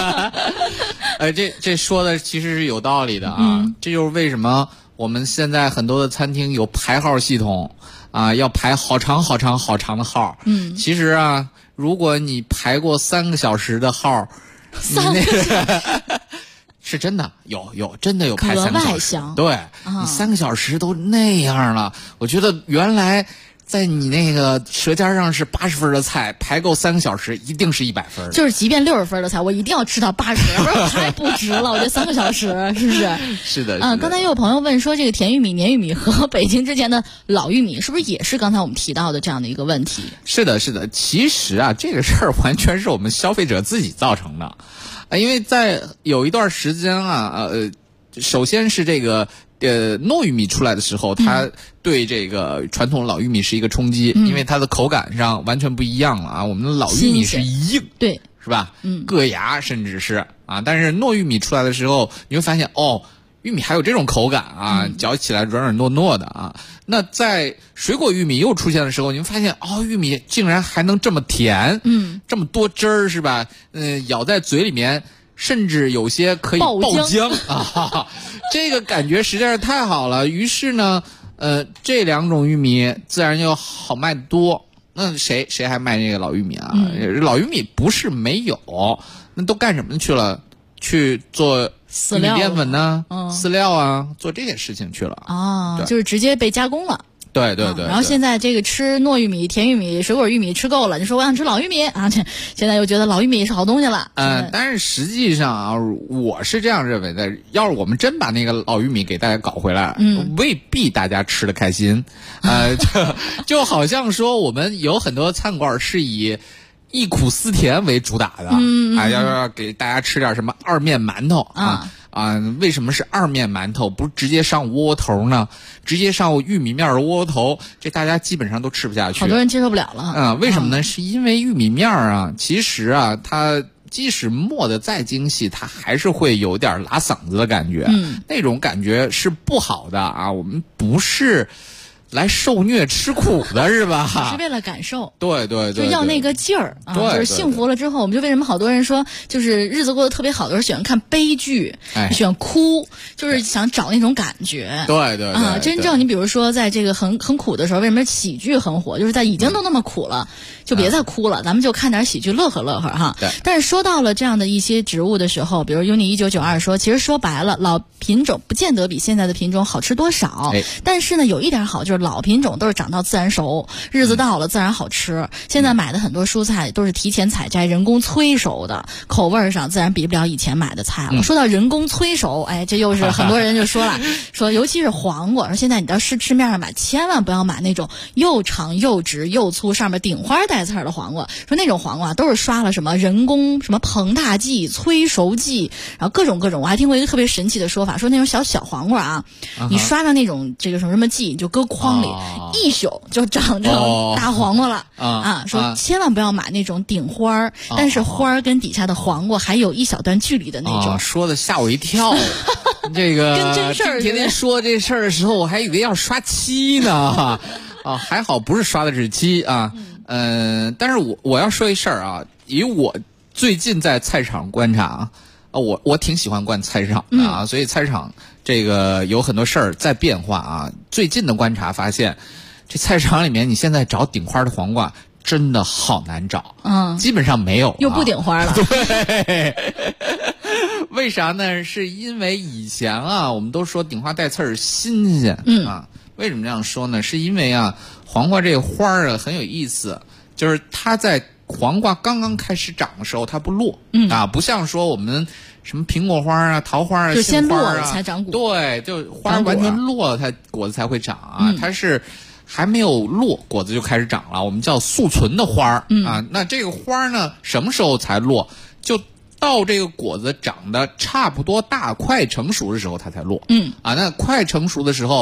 这说的其实是有道理的啊，这就是为什么我们现在很多的餐厅有排号系统啊，要排好长好长好长的号。其实啊，如果你排过3个小时的号，3个小时是真的真的有排3个小时。对，你3个小时都那样了，我觉得原来在你那个舌尖上是80分的菜，排够3个小时一定是100分。 就是即便60分的菜，我一定要吃到80，不然太不值了。我这3个小时是不是？ 是的。 刚才又有朋友问说，这个甜玉米、黏玉米和北京之前的老玉米，是不是也是刚才我们提到的这样的一个问题？ 是的。其实啊，这个事儿完全是我们消费者自己造成的。因为在有一段时间啊，首先是这个糯玉米出来的时候，它对这个传统老玉米是一个冲击，因为它的口感上完全不一样了啊。我们的老玉米是硬， 对， 是吧？硌牙甚至是啊。但是糯玉米出来的时候，你会发现玉米还有这种口感啊，嚼起来软软糯糯的啊。那在水果玉米又出现的时候，你会发现玉米竟然还能这么甜，这么多汁儿，是吧？咬在嘴里面，甚至有些可以爆浆啊，这个感觉实在是太好了。于是呢，这2种玉米自然就好卖得多。那谁还卖那个老玉米啊？老玉米不是没有，那都干什么去了？去做玉米淀粉呢，饲料啊，做这些事情去了啊，就是直接被加工了。 对。 然后现在这个吃糯玉米、甜玉米、水果玉米吃够了，你说我想吃老玉米啊，现在又觉得老玉米是好东西了。 但是实际上啊，我是这样认为的，要是我们真把那个老玉米给大家搞回来，未必大家吃得开心。就好像说我们有很多餐馆是以忆苦思甜为主打的，要给大家吃点什么二面馒头为什么是二面馒头，不是直接上窝窝头呢？直接上玉米面的窝窝头，这大家基本上都吃不下去， 好多人接受不了了。 为什么呢？是因为玉米面啊，其实啊，它即使磨得再精细，它还是会有点拉嗓子的感觉，那种感觉是不好的啊。我们不是来受虐吃苦的是吧？ 是为了感受， 对， 就要那个劲儿啊！就是幸福了之后，我们就为什么好多人说，就是日子过得特别好的时候喜欢看悲剧，喜欢哭，就是想找那种感觉。 对啊，真正你比如说在这个很苦的时候，为什么喜剧很火？就是在已经都那么苦了，就别再哭了，咱们就看点喜剧乐呵乐呵哈。但是说到了这样的一些植物的时候，比如 Uni1992 说，其实说白了，老品种不见得比现在的品种好吃多少，但是呢，有一点好就是老品种都是长到自然熟，日子到了自然好吃。现在买的很多蔬菜都是提前采摘、人工催熟的，口味上自然比不了以前买的菜了。说到人工催熟，这又是很多人就说了，说尤其是黄瓜，说现在你到市面上买，千万不要买那种又长又直又粗、上面顶花带刺的黄瓜。说那种黄瓜都是刷了什么人工什么膨大剂、催熟剂，然后各种。我还听过一个特别神奇的说法，说那种小黄瓜啊，你刷上那种这个什么剂，就搁筐里，一宿就长成大黄瓜了说千万不要买那种顶花但是花跟底下的黄瓜还有一小段距离的那种。 说的吓我一跳。这个跟真事儿天天说这事儿的时候，我还以为要刷漆呢。还好不是刷的是漆啊。但是我要说一事儿啊，以我最近在菜场观察我挺喜欢逛菜场的所以菜场这个有很多事儿在变化啊。最近的观察发现，这菜场里面你现在找顶花的黄瓜真的好难找，基本上没有， 又不顶花了。 对，为啥呢？是因为以前我们都说顶花带刺儿新鲜为什么这样说呢？是因为黄瓜这个花儿很有意思，就是它在黄瓜刚刚开始长的时候它不落不像说我们什么苹果花桃花就先落了才长果。 对，就花完全落了它果子才会长它是还没有落果子就开始长了，我们叫速存的花那这个花呢什么时候才落？就到这个果子长得差不多大快成熟的时候它才落那快成熟的时候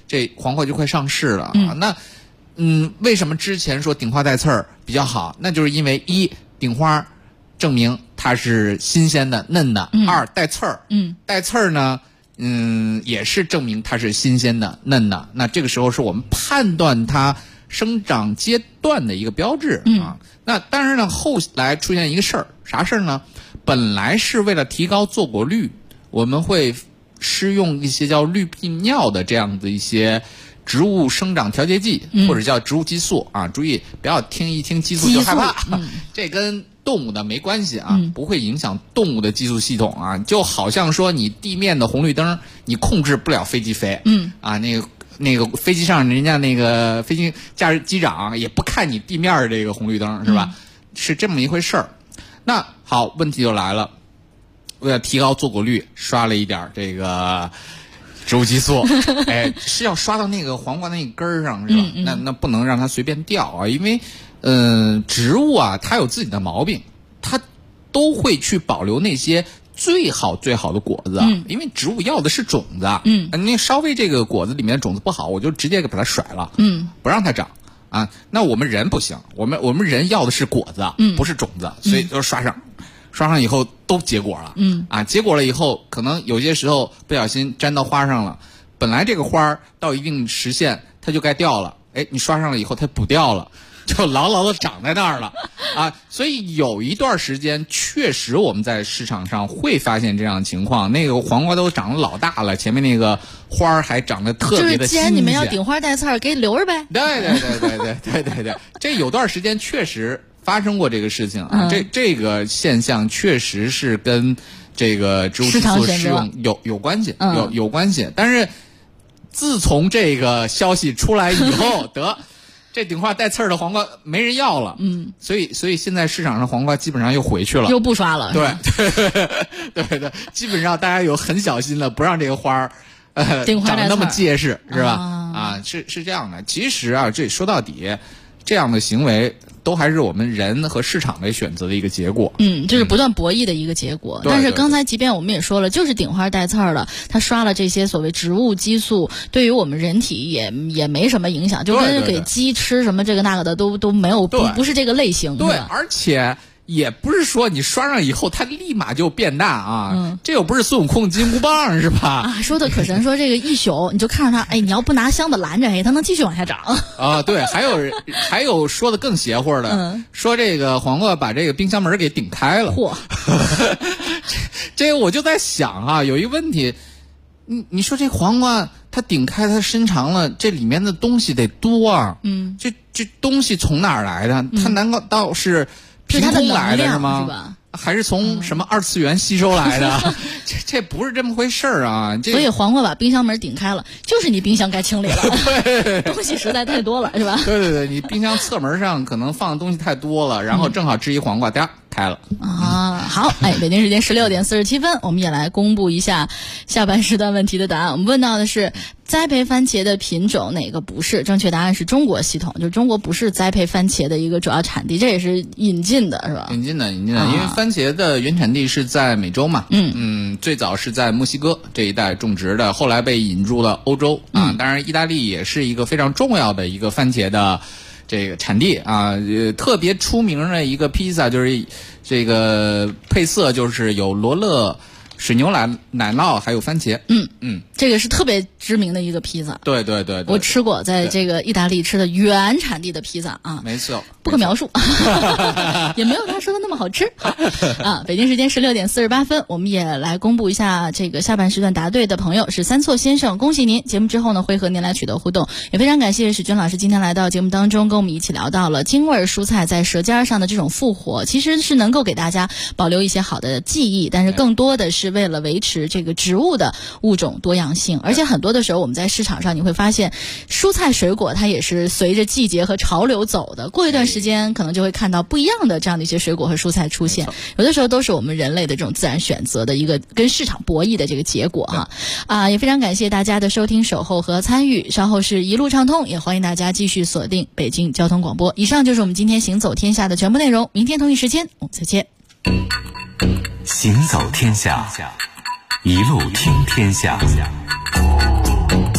这黄瓜就快上市了啊。那为什么之前说顶花带刺儿比较好？那就是因为一顶花证明它是新鲜的嫩的，二带刺儿，带刺儿呢也是证明它是新鲜的嫩的。那这个时候是我们判断它生长阶段的一个标志啊。那当然呢，后来出现一个事儿，啥事儿呢？本来是为了提高坐果率，我们会施用一些叫氯吡尿的这样的一些植物生长调节剂，或者叫植物激素啊。注意不要一听激素就害怕，这跟动物的没关系啊，不会影响动物的激素系统啊。就好像说你地面的红绿灯，你控制不了飞机飞，那个飞机上人家那个飞机驾驶机长也不看你地面这个红绿灯，是吧？是这么一回事儿。那好，问题就来了，为了提高坐果率，刷了一点这个植物激素，是要刷到那个黄瓜那个根儿上，是吧？那不能让它随便掉啊，因为植物啊，它有自己的毛病，它都会去保留那些最好的果子，因为植物要的是种子，你稍微这个果子里面的种子不好，我就直接给把它甩了，不让它长啊。那我们人不行，我们人要的是果子，不是种子，所以就刷上以后都结果了，结果了以后，可能有些时候不小心粘到花上了，本来这个花到一定时限它就该掉了，你刷上了以后它补掉了，就牢牢的长在那儿了啊。所以有一段时间确实我们在市场上会发现这样的情况，那个黄瓜都长得老大了，前面那个花儿还长得特别的新鲜。 就是既然你们要顶花带刺儿，给留着呗。 对，这有段时间确实发生过这个事情啊。这个现象确实是跟这个植物激素使用有关系，有关系。但是自从这个消息出来以后，这顶花带刺儿的黄瓜没人要了，所以现在市场上黄瓜基本上又回去了， 又不刷了， 对，基本上大家有很小心的不让这个花儿长得那么结实，是吧？是这样的。其实啊，这说到底，这样的行为都还是我们人和市场的选择的一个结果。 就是不断博弈的一个结果。但是刚才即便我们也说了，就是顶花带刺儿了，它刷了这些所谓植物激素，对于我们人体也没什么影响，就跟给鸡吃什么这个那个的都没有，不是这个类型。 对，而且也不是说你刷上以后它立马就变大啊，这又不是孙悟空金箍棒，是吧？ 说的可神，说这个一宿你就看着它，你要不拿箱子拦着，它能继续往下长啊。对，还有说的更邪乎的，说这个黄瓜把这个冰箱门给顶开了。嚯！这个我就在想啊，有一个问题，你说这黄瓜它顶开它伸长了，这里面的东西得多啊。这东西从哪儿来的？它难道是凭空来的是吗？ 是吧？ 还是从什么二次元吸收来的？这不是这么回事儿啊！ 所以黄瓜把冰箱门顶开了，就是你冰箱该清理了。 对， 东西实在太多了，是吧？ 对，你冰箱侧门上可能放的东西太多了，然后正好吃一黄瓜，开了啊。好，北京时间16点47分，我们也来公布一下下半时段问题的答案。我们问到的是栽培番茄的品种哪个不是？正确答案是中国系统，就是中国不是栽培番茄的一个主要产地，这也是引进的，是吧？ 引进的，因为番茄的原产地是在美洲嘛，最早是在墨西哥这一带种植的，后来被引入了欧洲啊。当然，意大利也是一个非常重要的一个番茄的这个产地啊。特别出名的一个披萨就是这个配色就是有罗勒、水牛奶酪还有番茄。 这个是特别知名的一个披萨。 对， 我吃过，在这个意大利吃的原产地的披萨啊， 没错， 不可描述，也没有他说的那么好吃啊。北京时间16点48分，我们也来公布一下这个下半时段答对的朋友是三错先生，恭喜您！节目之后呢，会和您来取得互动，也非常感谢史军老师今天来到节目当中，跟我们一起聊到了京味蔬菜在舌尖上的这种复活，其实是能够给大家保留一些好的记忆，但是更多的是为了维持这个植物的物种多样性。而且很多的时候我们在市场上你会发现，蔬菜水果它也是随着季节和潮流走的，过一段时间可能就会看到不一样的这样的一些水果和蔬菜出现，有的时候都是我们人类的这种自然选择的一个跟市场博弈的这个结果哈。也非常感谢大家的收听守候和参与，稍后是一路畅通，也欢迎大家继续锁定北京交通广播。以上就是我们今天行走天下的全部内容，明天同一时间我们再见。 行走天下，一路听天下。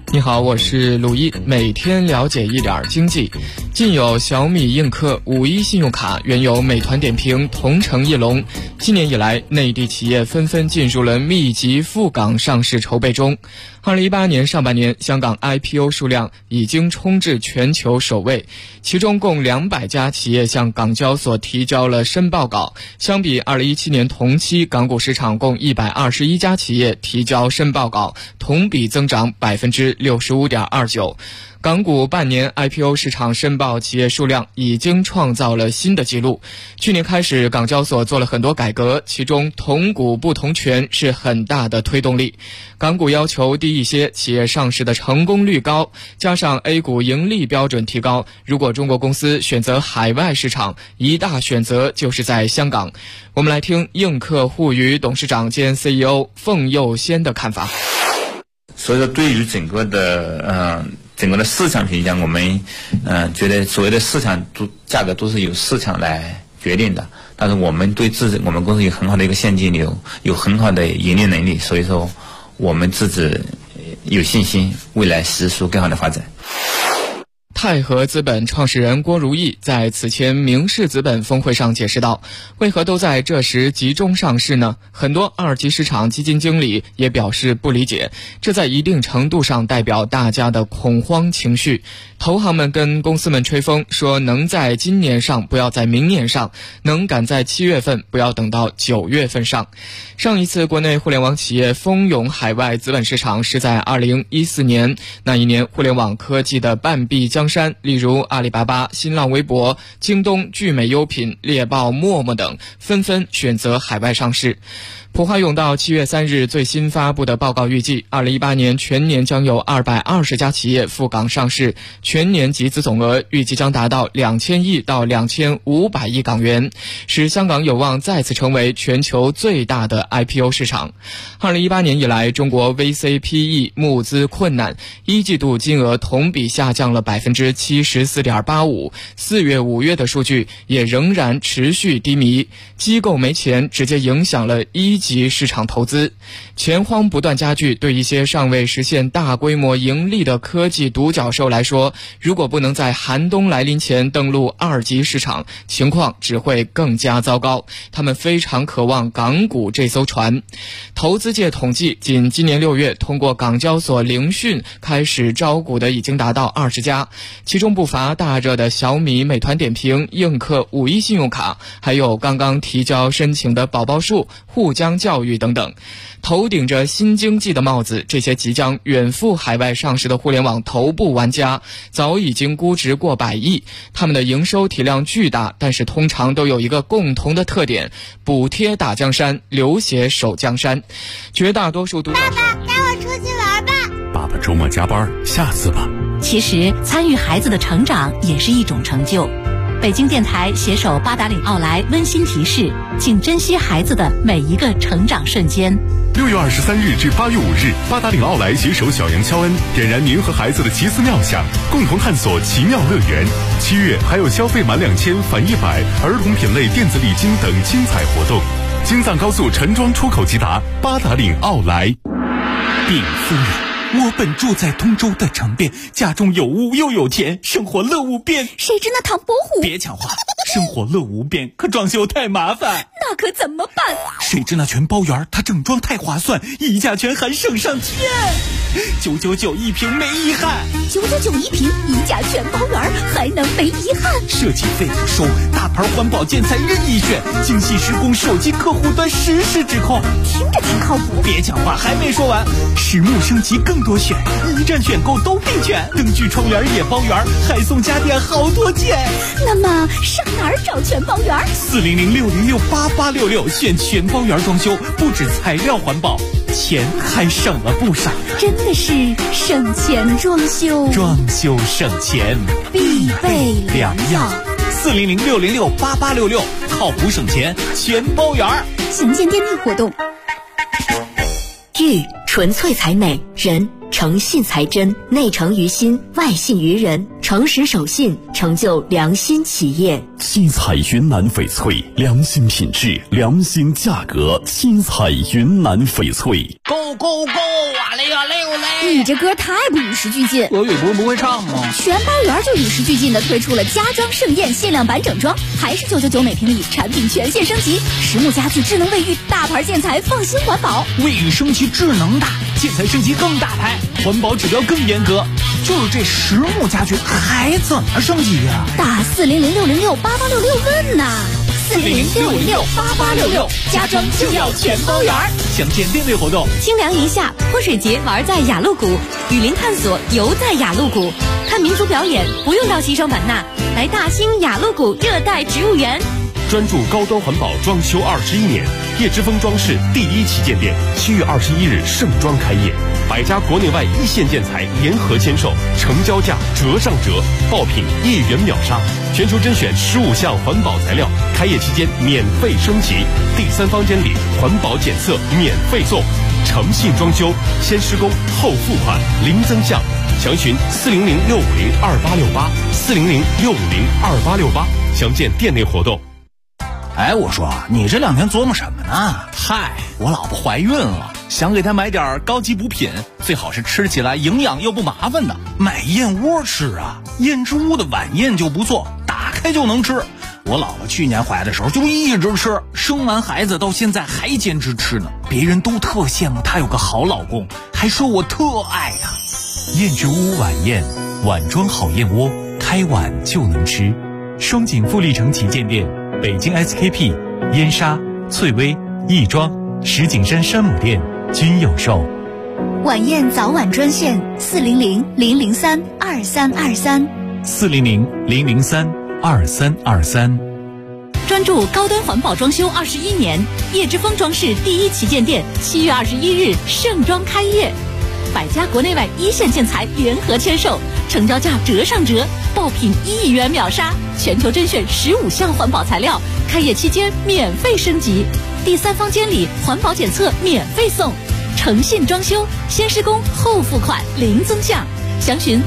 你好，我是鲁一，每天了解一点经济。近有小米映客、5·1信用卡，原有美团点评、同城翼龙。今年以来，内地企业纷纷进入了密集赴港上市筹备中。2018年上半年，香港 IPO 数量已经冲至全球首位，其中共200家企业向港交所提交了申报稿。相比2017年同期，港股市场共121家企业提交申报稿，同比增长65.29%。港股半年 IPO 市场申报企业数量已经创造了新的纪录。去年开始，港交所做了很多改革，其中同股不同权是很大的推动力。港股要求低一些，企业上市的成功率高，加上 A 股盈利标准提高，如果中国公司选择海外市场，一大选择就是在香港。我们来听映客互娱董事长兼 CEO 凤佑先的看法。 所以说，对于整个的市场评价，我们觉得所谓的市场价格都是由市场来决定的，但是我们对我们公司有很好的一个现金流，有很好的盈利能力，所以说我们自己有信心未来实现更好的发展。 泰和资本创始人郭如意在此前明世资本峰会上解释道，为何都在这时集中上市呢？很多二级市场基金经理也表示不理解，这在一定程度上代表大家的恐慌情绪。投行们跟公司们吹风，说能在今年上不要在明年上，能赶在7月份不要等到9月份上。上一次国内互联网企业蜂拥海外资本市场是在2014年，那一年互联网科技的半壁江山，例如阿里巴巴、新浪微博、京东、聚美优品、猎豹、陌陌等纷纷选择海外上市。普华永道7月3日最新发布的报告预计，2018年全年将有220家企业赴港上市，全年集资总额预计将达到2000亿到2500亿港元，使香港有望再次成为全球最大的 IPO 市场。2018年以来，中国 VCPE 募资困难，一季度金额同比下降了74.85%， 4月、5月的数据也仍然持续低迷，机构没钱直接影响了一级市场投资，钱荒不断加剧。对一些尚未实现大规模盈利的科技独角兽来说，如果不能在寒冬来临前登陆二级市场，情况只会更加糟糕。他们非常渴望港股这艘船。投资界统计，仅今年6月通过港交所聆讯开始招股的已经达到20家，其中不乏大热的小米、美团点评、映客、5·1信用卡，还有刚刚提交申请的宝宝树、沪江教育等等。头顶着新经济的帽子，这些即将远赴海外上市的互联网头部玩家早已经估值过100亿，他们的营收体量巨大，但是通常都有一个共同的特点：补贴打江山，流血守江山。绝大多数独角兽， 爸爸带我出去玩吧。 爸爸周末加班，下次吧。 其实参与孩子的成长也是一种成就。北京电台携手八达岭奥莱温馨提示，请珍惜孩子的每一个成长瞬间。 6月23日至8月5日，八达岭奥莱携手小杨肖恩，点燃您和孩子的奇思妙想，共同探索奇妙乐园。7月还有消费满2000返100，儿童品类电子礼金等精彩活动。京藏高速陈庄出口即达，八达岭奥莱。 禀夫人，我本住在通州的城边，家中有屋又有田，生活乐无边。 谁知那唐伯虎？ 别抢话，生活乐无边，可装修太麻烦。 那可怎么办？ 谁知那全包园，它整装太划算，溢价权还省上天，999一平没遗憾。 999一平，溢价全包园，还能没遗憾？ 设计费不收，大牌环保建材任意选，精细施工，手机客户端实时指控， 听着挺靠谱。 别讲话，还没说完，实木升级更多选，一站选购都并全，灯具窗帘也包圆，还送家电好多件。 那么上哪儿找全包园？400-606-8866，选全包园装修，不止材料环保，钱还省了不少。真的是省钱装修， 装修省钱必备良药。 400-606-8866，靠谱省钱全包圆。 详见店内活动。 玉纯粹才美，人诚信才真，内诚于心，外信于人，诚实守信，成就良心企业。 七彩云南翡翠，良心品质，良心价格，七彩云南翡翠。 Go go go 啊！ 嘞哟嘞哟嘞！ 你这歌太不与时俱进。 俄语不会唱吗？ 全班园就与时俱进的推出了家装盛宴限量版整装，还是999每平米，产品全线升级，实木家具、智能卫浴，大牌建材，放心环保。 卫浴升级智能大，建材升级更大牌，环保指标更严格。就是这实木家具还怎么升级呀？ 打400-606-8866问呐！400-606-8866，家装就要全包圆。 详见店内活动。 清凉一下，泼水节玩在雅鹿谷，雨林探索游在雅鹿谷，看民族表演不用到西双版纳，来大兴雅鹿谷热带植物园。 专注高端环保装修21年，叶之峰装饰第1旗舰店7月21日盛装开业，100家国内外一线建材联合签售，成交价折上折，爆品1元秒杀，全球甄选15项环保材料，开业期间免费升级，第3方监理环保检测免费送，诚信装修，先施工后付款，零增项，详询400-650-2868，400-650-2868，详见店内活动。 哎，我说你这2天琢磨什么呢？ 嗨，我老婆怀孕了，想给她买点高级补品，最好是吃起来营养又不麻烦的。 买燕窝吃啊，燕之屋的晚宴就不错，打开就能吃。我老婆去年怀的时候就一直吃，生完孩子到现在还坚持吃呢，别人都特羡慕她有个好老公，还说我特爱她。 燕之屋晚宴，碗装好燕窝，开碗就能吃。双井富力城旗舰店，北京 SKP、燕莎、翠微、亦庄、石景山山姆店均有售。 晚宴早晚专线400-003-2323。 400-003-2323。 专注高端环保装修21年，叶之峰装饰第1旗舰店7月21日盛装开业，100家国内外一线建材联合签售，成交价折上折，爆品1元秒杀，全球甄选15项环保材料，开业期间免费升级，第3方监理环保检测免费送，诚信装修，先施工后付款，零增项，详询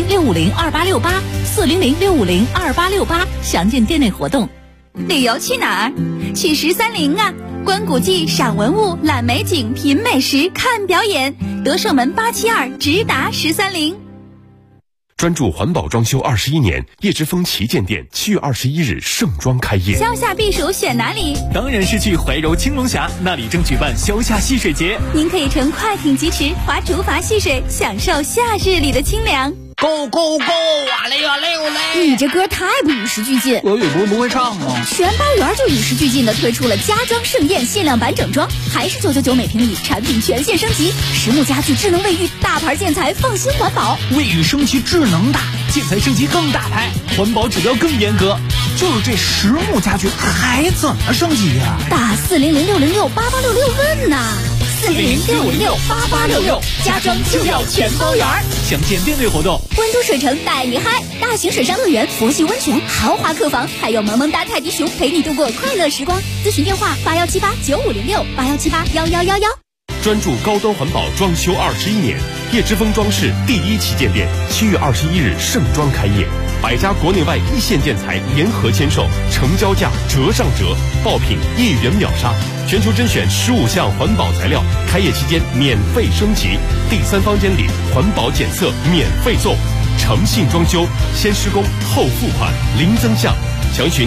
400-650-2868，400-650-2868，详见店内活动。 旅游去哪儿？去13陵啊！观古迹、赏文物、览美景、品美食、看表演，德胜门872直达13陵。 专注环保装修21年，叶之峰旗舰店7月21日盛装开业。 消夏避暑选哪里？ 当然是去怀柔青龙峡，那里正举办消夏戏水节。 您可以乘快艇疾驰，划竹筏戏水，享受夏日里的清凉。 Go go go！啊嘞呀嘞哟嘞！ 你这歌太不与时俱进。 俄语不会唱吗？ 全班园就与时俱进的推出了家装盛宴限量版整装，还是999每平米，产品全线升级，实木家具、智能卫浴，大牌建材，放心环保。 卫浴升级智能大，建材升级更大牌，环保指标更严格。就是这实木家具还怎么升级呀？ 打400-606-8866问呐！400-656-8866，家装就要全包圆。 详见店内活动。 温都水城带你嗨，大型水上乐园、佛系温泉、豪华客房，还有萌萌哒泰迪熊陪你度过快乐时光。咨询电话81789506，81781111。 专注高端环保装修21年，叶之峰装饰第1旗舰店7月21日盛装开业，100家国内外一线建材联合签售，成交价折上折，爆品1元秒杀，全球甄选15项环保材料，开业期间免费升级，第3方监理环保检测免费送，诚信装修，先施工后付款，零增项，详询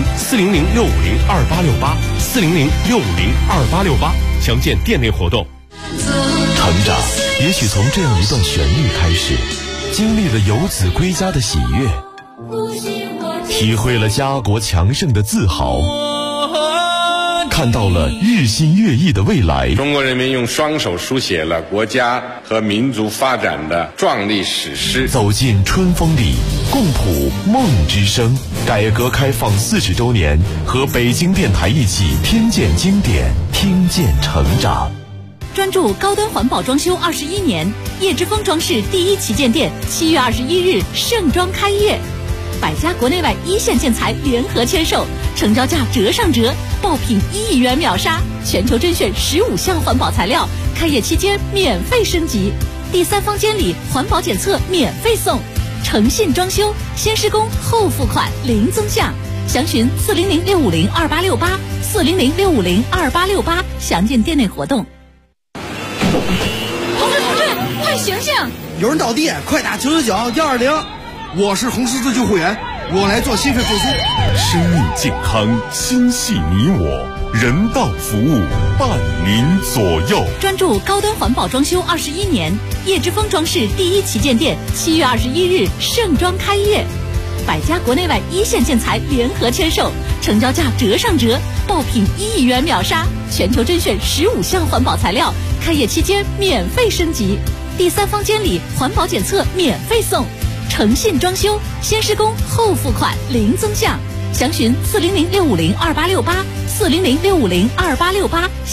400-650-2868，400-650-2868，详见店内活动。 成长也许从这样一段旋律开始，经历了游子归家的喜悦，体会了家国强盛的自豪，看到了日新月异的未来。 中国人民用双手书写了国家和民族发展的壮丽史诗。 走进春风里，共谱梦之声。改革开放40周年，和北京电台一起听见经典，听见成长。 专注高端环保装修21年，叶之峰装饰第1旗舰店7月21日盛装开业，100家国内外一线建材联合签售，成交价折上折，爆品1元秒杀，全球甄选15项环保材料，开业期间免费升级，第3方监理环保检测免费送，诚信装修，先施工后付款，零增项，详询400-650-2868，400-650-2868，详见店内活动。 同志， 醒醒！ 有人倒地，快打999-120。 我是红十字救护员，我来做心肺复苏。 生命健康，心系你我，人道服务伴您左右。 专注高端环保装修21年，叶之峰装饰第1旗舰店7月21日盛装开业，百家国内外一线建材联合签售，成交价折上折，爆品1亿元秒杀，全球甄选15项环保材料，开业期间免费升级，第3方监理环保检测免费送，诚信装修，先施工后付款零增项，详询400-650-2868，400-650-2868。